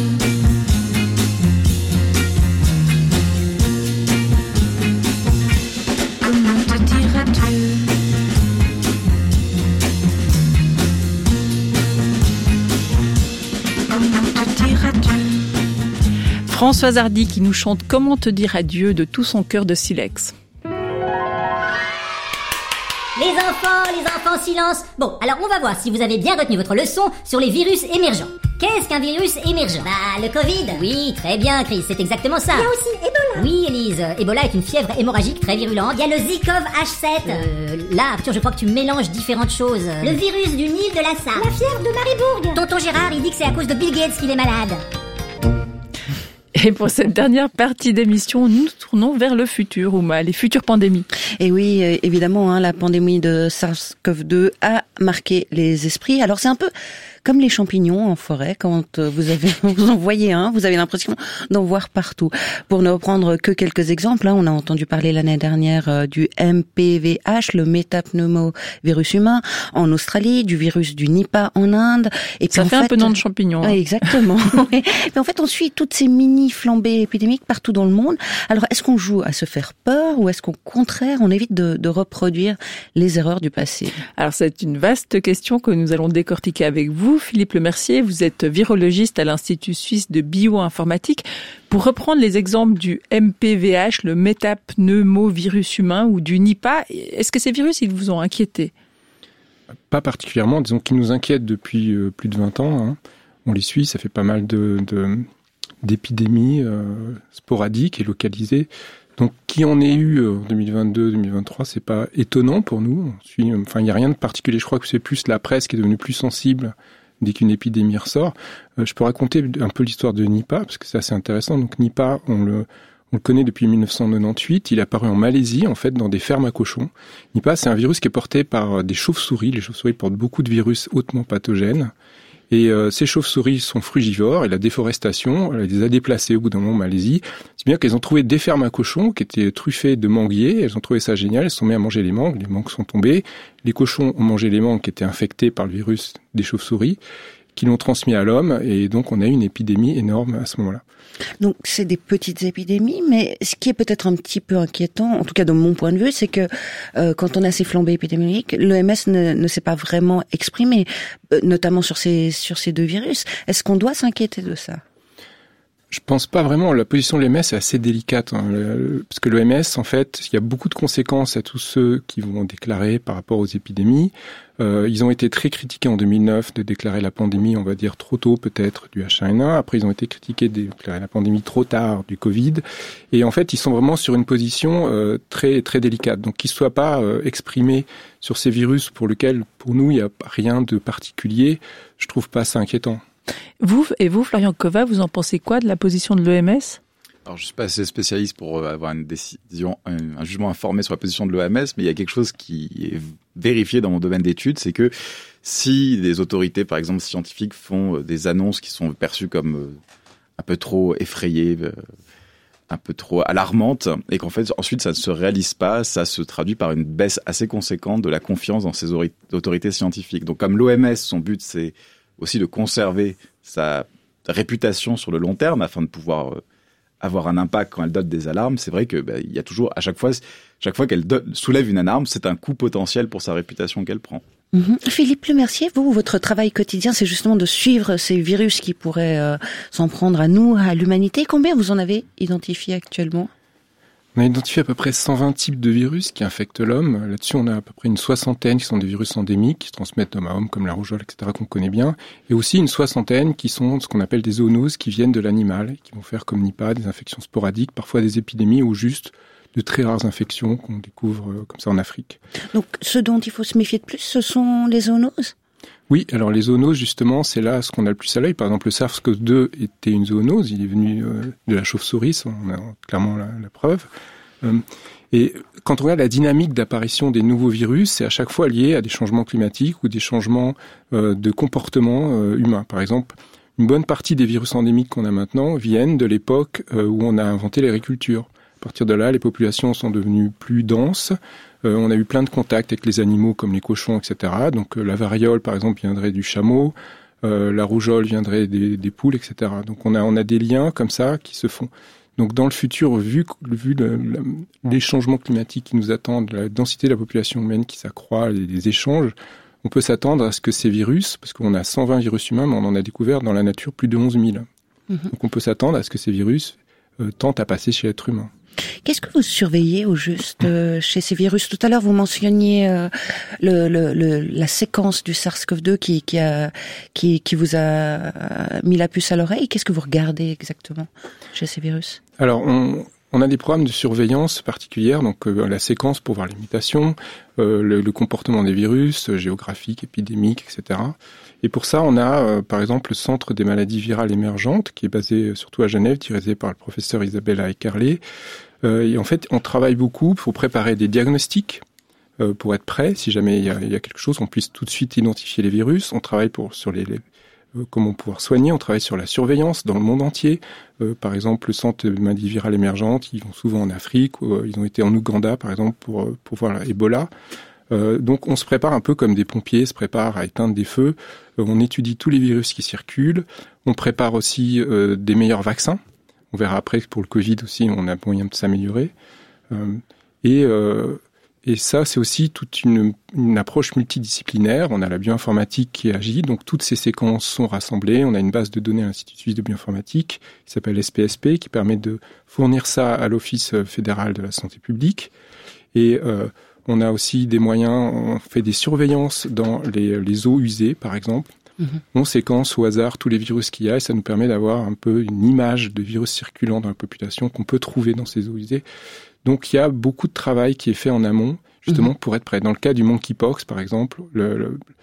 Comment te dire adieu? Comment te dire adieu? Françoise Hardy qui nous chante Comment te dire adieu de tout son cœur de silex. Les enfants, silence. Bon, alors on va voir si vous avez bien retenu votre leçon sur les virus émergents. Qu'est-ce qu'un virus émergent? Bah, le Covid. Oui, très bien, Chris, c'est exactement ça. Il y a aussi Ebola. Oui, Élise, Ebola est une fièvre hémorragique très virulente. Il y a le Zikov H7. Là, Arthur, je crois que tu mélanges différentes choses. Le virus du Nil de la Sarre. La fièvre de Maribourg. Tonton Gérard, il dit que c'est à cause de Bill Gates qu'il est malade. Et pour cette dernière partie d'émission, nous nous tournons vers le futur, Ouma, les futures pandémies. Et oui, évidemment, la pandémie de SARS-CoV-2 a marqué les esprits. Alors c'est un peu comme les champignons en forêt, quand vous en voyez un, vous avez l'impression d'en voir partout. Pour ne reprendre que quelques exemples, on a entendu parler l'année dernière du MPVH, le métapneumovirus humain, en Australie, du virus du Nipah en Inde. Et puis ça fait un peu nom de champignon. Oui, exactement. Mais en fait, on suit toutes ces mini-flambées épidémiques partout dans le monde. Alors, est-ce qu'on joue à se faire peur ou est-ce qu'au contraire, on évite de reproduire les erreurs du passé? Alors, c'est une vaste question que nous allons décortiquer avec vous. Philippe Lemercier, vous êtes virologiste à l'Institut suisse de bioinformatique. Pour reprendre les exemples du MPVH, le métapneumovirus humain, ou du Nipah, est-ce que ces virus, ils vous ont inquiété? Pas particulièrement, disons qu'ils nous inquiètent depuis plus de 20 ans. On les suit, ça fait pas mal d'épidémies sporadiques et localisées. Donc, qui en ait eu en 2022-2023, c'est pas étonnant pour nous. Il n'y a rien de particulier. Je crois que c'est plus la presse qui est devenue plus sensible dès qu'une épidémie ressort. Je peux raconter un peu l'histoire de Nipah, parce que c'est assez intéressant. Donc, Nipah, on On le connaît depuis 1998. Il est apparu en Malaisie, en fait, dans des fermes à cochons. Nipah, c'est un virus qui est porté par des chauves-souris. Les chauves-souris portent beaucoup de virus hautement pathogènes. Et ces chauves-souris sont frugivores et la déforestation les a déplacées au bout d'un moment en Malaisie. C'est bien qu'elles ont trouvé des fermes à cochons qui étaient truffées de manguiers. Elles ont trouvé ça génial. Elles se sont mises à manger les mangues. Les mangues sont tombées. Les cochons ont mangé les mangues qui étaient infectées par le virus des chauves-souris, qui l'ont transmis à l'homme. Et donc, on a eu une épidémie énorme à ce moment-là. Donc, c'est des petites épidémies, mais ce qui est peut-être un petit peu inquiétant, en tout cas de mon point de vue, c'est que quand on a ces flambées épidémiques, l'OMS ne s'est pas vraiment exprimé, notamment sur ces deux virus. Est-ce qu'on doit s'inquiéter de ça ? Je pense pas vraiment. La position de l'OMS est assez délicate, parce que l'OMS, en fait, il y a beaucoup de conséquences à tous ceux qui vont déclarer par rapport aux épidémies. Ils ont été très critiqués en 2009 de déclarer la pandémie, on va dire trop tôt peut-être, du H1N1. Après, ils ont été critiqués de déclarer la pandémie trop tard du Covid. Et en fait, ils sont vraiment sur une position très très délicate. Donc, qu'ils ne soient pas exprimés sur ces virus pour lesquels, pour nous, il n'y a rien de particulier, je trouve pas ça inquiétant. Vous, Florian Cova, vous en pensez quoi de la position de l'OMS ? Alors, je suis pas assez spécialiste pour avoir une décision, un jugement informé sur la position de l'OMS, mais il y a quelque chose qui est vérifié dans mon domaine d'études, c'est que si des autorités, par exemple scientifiques, font des annonces qui sont perçues comme un peu trop effrayées, un peu trop alarmantes, et qu'en fait ensuite ça ne se réalise pas, ça se traduit par une baisse assez conséquente de la confiance dans ces autorités scientifiques. Donc comme l'OMS, son but c'est aussi de conserver sa réputation sur le long terme afin de pouvoir avoir un impact quand elle donne des alarmes, c'est vrai que il y a toujours, à chaque fois qu'elle soulève une alarme, c'est un coût potentiel pour sa réputation qu'elle prend. Philippe Lemercier, votre travail quotidien, c'est justement de suivre ces virus qui pourraient s'en prendre à nous, à l'humanité. Combien vous en avez identifié actuellement ? On a identifié à peu près 120 types de virus qui infectent l'homme. Là-dessus, on a à peu près une soixantaine qui sont des virus endémiques, qui se transmettent d'homme à homme, comme la rougeole, etc., qu'on connaît bien. Et aussi une soixantaine qui sont ce qu'on appelle des zoonoses, qui viennent de l'animal, qui vont faire comme Nipah, des infections sporadiques, parfois des épidémies ou juste de très rares infections qu'on découvre comme ça en Afrique. Donc, ce dont il faut se méfier de plus, ce sont les zoonoses ? Oui, alors les zoonoses, justement, c'est là ce qu'on a le plus à l'œil. Par exemple, le SARS-CoV-2 était une zoonose, il est venu de la chauve-souris, on a clairement la preuve. Et quand on regarde la dynamique d'apparition des nouveaux virus, c'est à chaque fois lié à des changements climatiques ou des changements de comportement humain. Par exemple, une bonne partie des virus endémiques qu'on a maintenant viennent de l'époque où on a inventé l'agriculture. À partir de là, les populations sont devenues plus denses. On a eu plein de contacts avec les animaux comme les cochons, etc. Donc la variole, par exemple, viendrait du chameau. La rougeole viendrait des poules, etc. Donc on a des liens comme ça qui se font. Donc dans le futur, vu les changements climatiques qui nous attendent, la densité de la population humaine qui s'accroît, les échanges, on peut s'attendre à ce que ces virus, parce qu'on a 120 virus humains, mais on en a découvert dans la nature plus de 11 000. Donc on peut s'attendre à ce que ces virus tentent à passer chez l'être humain. Qu'est-ce que vous surveillez au juste chez ces virus ? Tout à l'heure, vous mentionniez la séquence du SARS-CoV-2 qui vous a mis la puce à l'oreille. Qu'est-ce que vous regardez exactement chez ces virus ? Alors, on a des programmes de surveillance particulières, donc la séquence pour voir les mutations, le comportement des virus, géographique, épidémique, etc. Et pour ça, on a, par exemple, le Centre des maladies virales émergentes, qui est basé surtout à Genève, dirigé par le professeur Isabella Eckerlé. Et en fait, on travaille beaucoup pour préparer des diagnostics, pour être prêt, si jamais il y a quelque chose, on puisse tout de suite identifier les virus. On travaille sur comment pouvoir soigner, on travaille sur la surveillance dans le monde entier. Par exemple, le Centre des maladies virales émergentes, ils vont souvent en Afrique, ils ont été en Ouganda, par exemple, pour voir l'Ebola. Donc on se prépare un peu comme des pompiers se préparent à éteindre des feux. On étudie tous les virus qui circulent. On prépare aussi des meilleurs vaccins. On verra après que pour le Covid aussi, on a moyen de s'améliorer. Et ça, c'est aussi toute une approche multidisciplinaire. On a la bioinformatique qui agit, donc toutes ces séquences sont rassemblées. On a une base de données à l'Institut suisse de bioinformatique qui s'appelle SPSP, qui permet de fournir ça à l'Office fédéral de la santé publique. Et on a aussi des moyens, on fait des surveillances dans les eaux usées, par exemple. On séquence au hasard tous les virus qu'il y a et ça nous permet d'avoir un peu une image de virus circulant dans la population qu'on peut trouver dans ces eaux usées. Donc il y a beaucoup de travail qui est fait en amont, justement pour être prêt. Dans le cas du monkeypox, par exemple,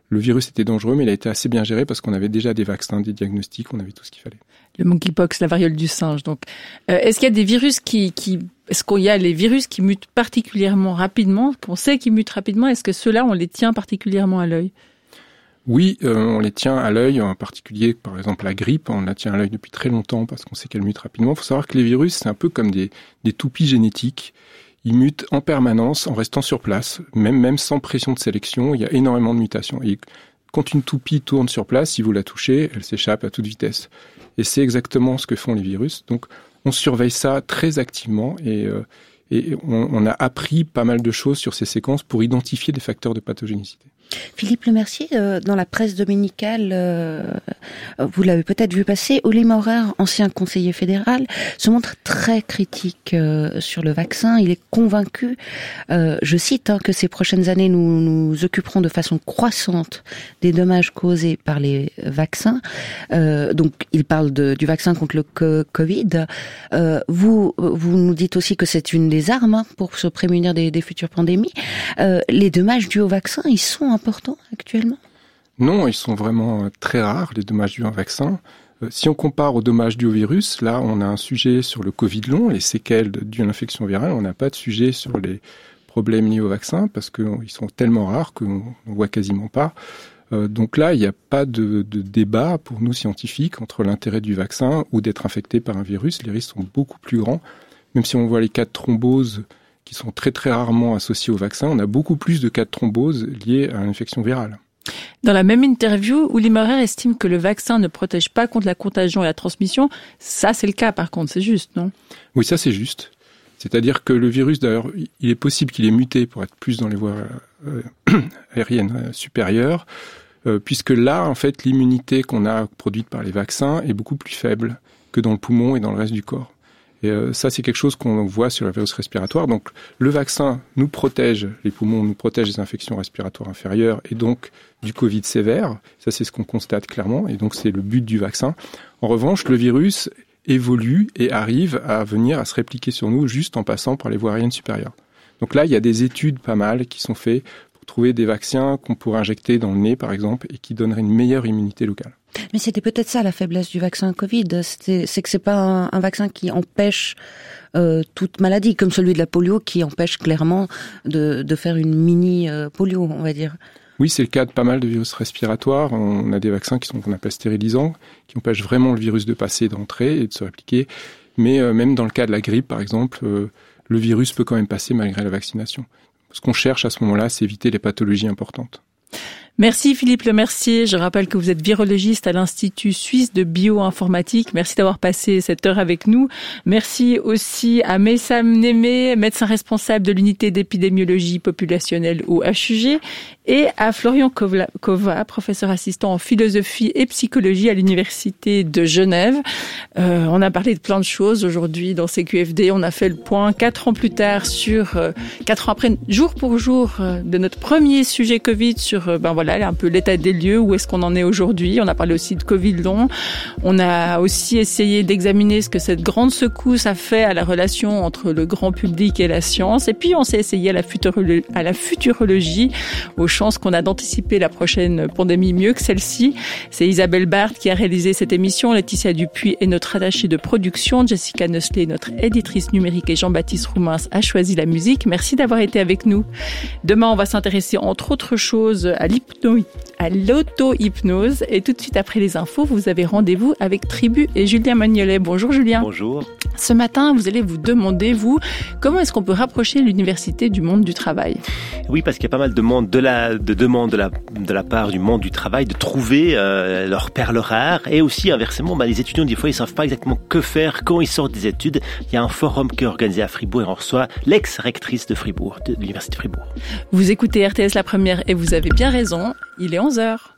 Le virus était dangereux, mais il a été assez bien géré parce qu'on avait déjà des vaccins, des diagnostics, on avait tout ce qu'il fallait. Le monkeypox, la variole du singe. Donc, est-ce qu'il y a des virus est-ce qu'il y a les virus qui mutent particulièrement rapidement, qu'on sait qu'ils mutent rapidement? Est-ce que ceux-là, on les tient particulièrement à l'œil? Oui, on les tient à l'œil, en particulier, par exemple, la grippe, on la tient à l'œil depuis très longtemps parce qu'on sait qu'elle mute rapidement. Il faut savoir que les virus, c'est un peu comme des toupies génétiques. Ils mutent en permanence en restant sur place, même sans pression de sélection. Il y a énormément de mutations. Et quand une toupie tourne sur place, si vous la touchez, elle s'échappe à toute vitesse. Et c'est exactement ce que font les virus. Donc, on surveille ça très activement et on a appris pas mal de choses sur ces séquences pour identifier des facteurs de pathogénicité. Philippe Lemercier, dans la presse dominicale, vous l'avez peut-être vu passer, Uli Maurer, ancien conseiller fédéral, se montre très critique sur le vaccin. Il est convaincu, je cite, que ces prochaines années nous occuperons de façon croissante des dommages causés par les vaccins. Donc, il parle du vaccin contre le Covid. Vous nous dites aussi que c'est une des armes pour se prémunir des futures pandémies. Les dommages dus au vaccin, ils sont importants actuellement? Non, ils sont vraiment très rares, les dommages dus au vaccin. Si on compare aux dommages dus au virus, là, on a un sujet sur le Covid long, les séquelles dues à l'infection virale. On n'a pas de sujet sur les problèmes liés au vaccin parce qu'ils sont tellement rares qu'on ne voit quasiment pas. Donc là, il n'y a pas de débat pour nous scientifiques entre l'intérêt du vaccin ou d'être infecté par un virus. Les risques sont beaucoup plus grands. Même si on voit les cas de thrombose qui sont très très rarement associés au vaccin, on a beaucoup plus de cas de thrombose liés à l'infection virale. Dans la même interview, Uli Maurer estime que le vaccin ne protège pas contre la contagion et la transmission. Ça, c'est le cas par contre, c'est juste, non? Oui, ça c'est juste. C'est-à-dire que le virus, d'ailleurs, il est possible qu'il ait muté pour être plus dans les voies aériennes supérieures, puisque là, en fait, l'immunité qu'on a produite par les vaccins est beaucoup plus faible que dans le poumon et dans le reste du corps. Et ça, c'est quelque chose qu'on voit sur le virus respiratoire. Donc, le vaccin nous protège, les poumons nous protègent des infections respiratoires inférieures et donc du Covid sévère. Ça, c'est ce qu'on constate clairement. Et donc, c'est le but du vaccin. En revanche, le virus évolue et arrive à venir à se répliquer sur nous juste en passant par les voies aériennes supérieures. Donc là, il y a des études pas mal qui sont faites pour trouver des vaccins qu'on pourrait injecter dans le nez, par exemple, et qui donneraient une meilleure immunité locale. Mais c'était peut-être ça la faiblesse du vaccin Covid, c'est que c'est pas un vaccin qui empêche toute maladie, comme celui de la polio qui empêche clairement de faire une mini polio, on va dire. Oui, c'est le cas de pas mal de virus respiratoires. On a des vaccins qui sont qu'on appelle stérilisants, qui empêchent vraiment le virus de passer, d'entrer et de se répliquer. Mais même dans le cas de la grippe, par exemple, le virus peut quand même passer malgré la vaccination. Ce qu'on cherche à ce moment-là, c'est éviter les pathologies importantes. Merci Philippe Lemercier. Je rappelle que vous êtes virologiste à l'Institut suisse de bioinformatique. Merci d'avoir passé cette heure avec nous. Merci aussi à Messam Némé, médecin responsable de l'unité d'épidémiologie populationnelle au HUG, et à Florian Kova, professeur assistant en philosophie et psychologie à l'Université de Genève. On a parlé de plein de choses aujourd'hui dans CQFD. On a fait le point 4 ans plus tard 4 ans après, jour pour jour, de notre premier sujet Covid sur, un peu l'état des lieux, où est-ce qu'on en est aujourd'hui. On a parlé aussi de Covid long. On a aussi essayé d'examiner ce que cette grande secousse a fait à la relation entre le grand public et la science. Et puis, on s'est essayé à la futurologie, aux chances qu'on a d'anticiper la prochaine pandémie mieux que celle-ci. C'est Isabelle Barthes qui a réalisé cette émission. Laetitia Dupuis est notre attachée de production. Jessica Nestlé, notre éditrice numérique, et Jean-Baptiste Roumins a choisi la musique. Merci d'avoir été avec nous. Demain, on va s'intéresser entre autres choses à l'auto-hypnose. Et tout de suite après les infos, vous avez rendez-vous avec Tribu et Julien Magnolet. Bonjour Julien. Bonjour. Ce matin, vous allez vous demander, comment est-ce qu'on peut rapprocher l'université du monde du travail? Oui, parce qu'il y a pas mal de demandes de la part du monde du travail de trouver leur perle rare, et aussi inversement, les étudiants des fois ils savent pas exactement que faire quand ils sortent des études. Il y a un forum qui est organisé à Fribourg et on reçoit l'ex-rectrice de Fribourg, de l'université de Fribourg. Vous écoutez RTS La Première et vous avez bien raison, il est 11h.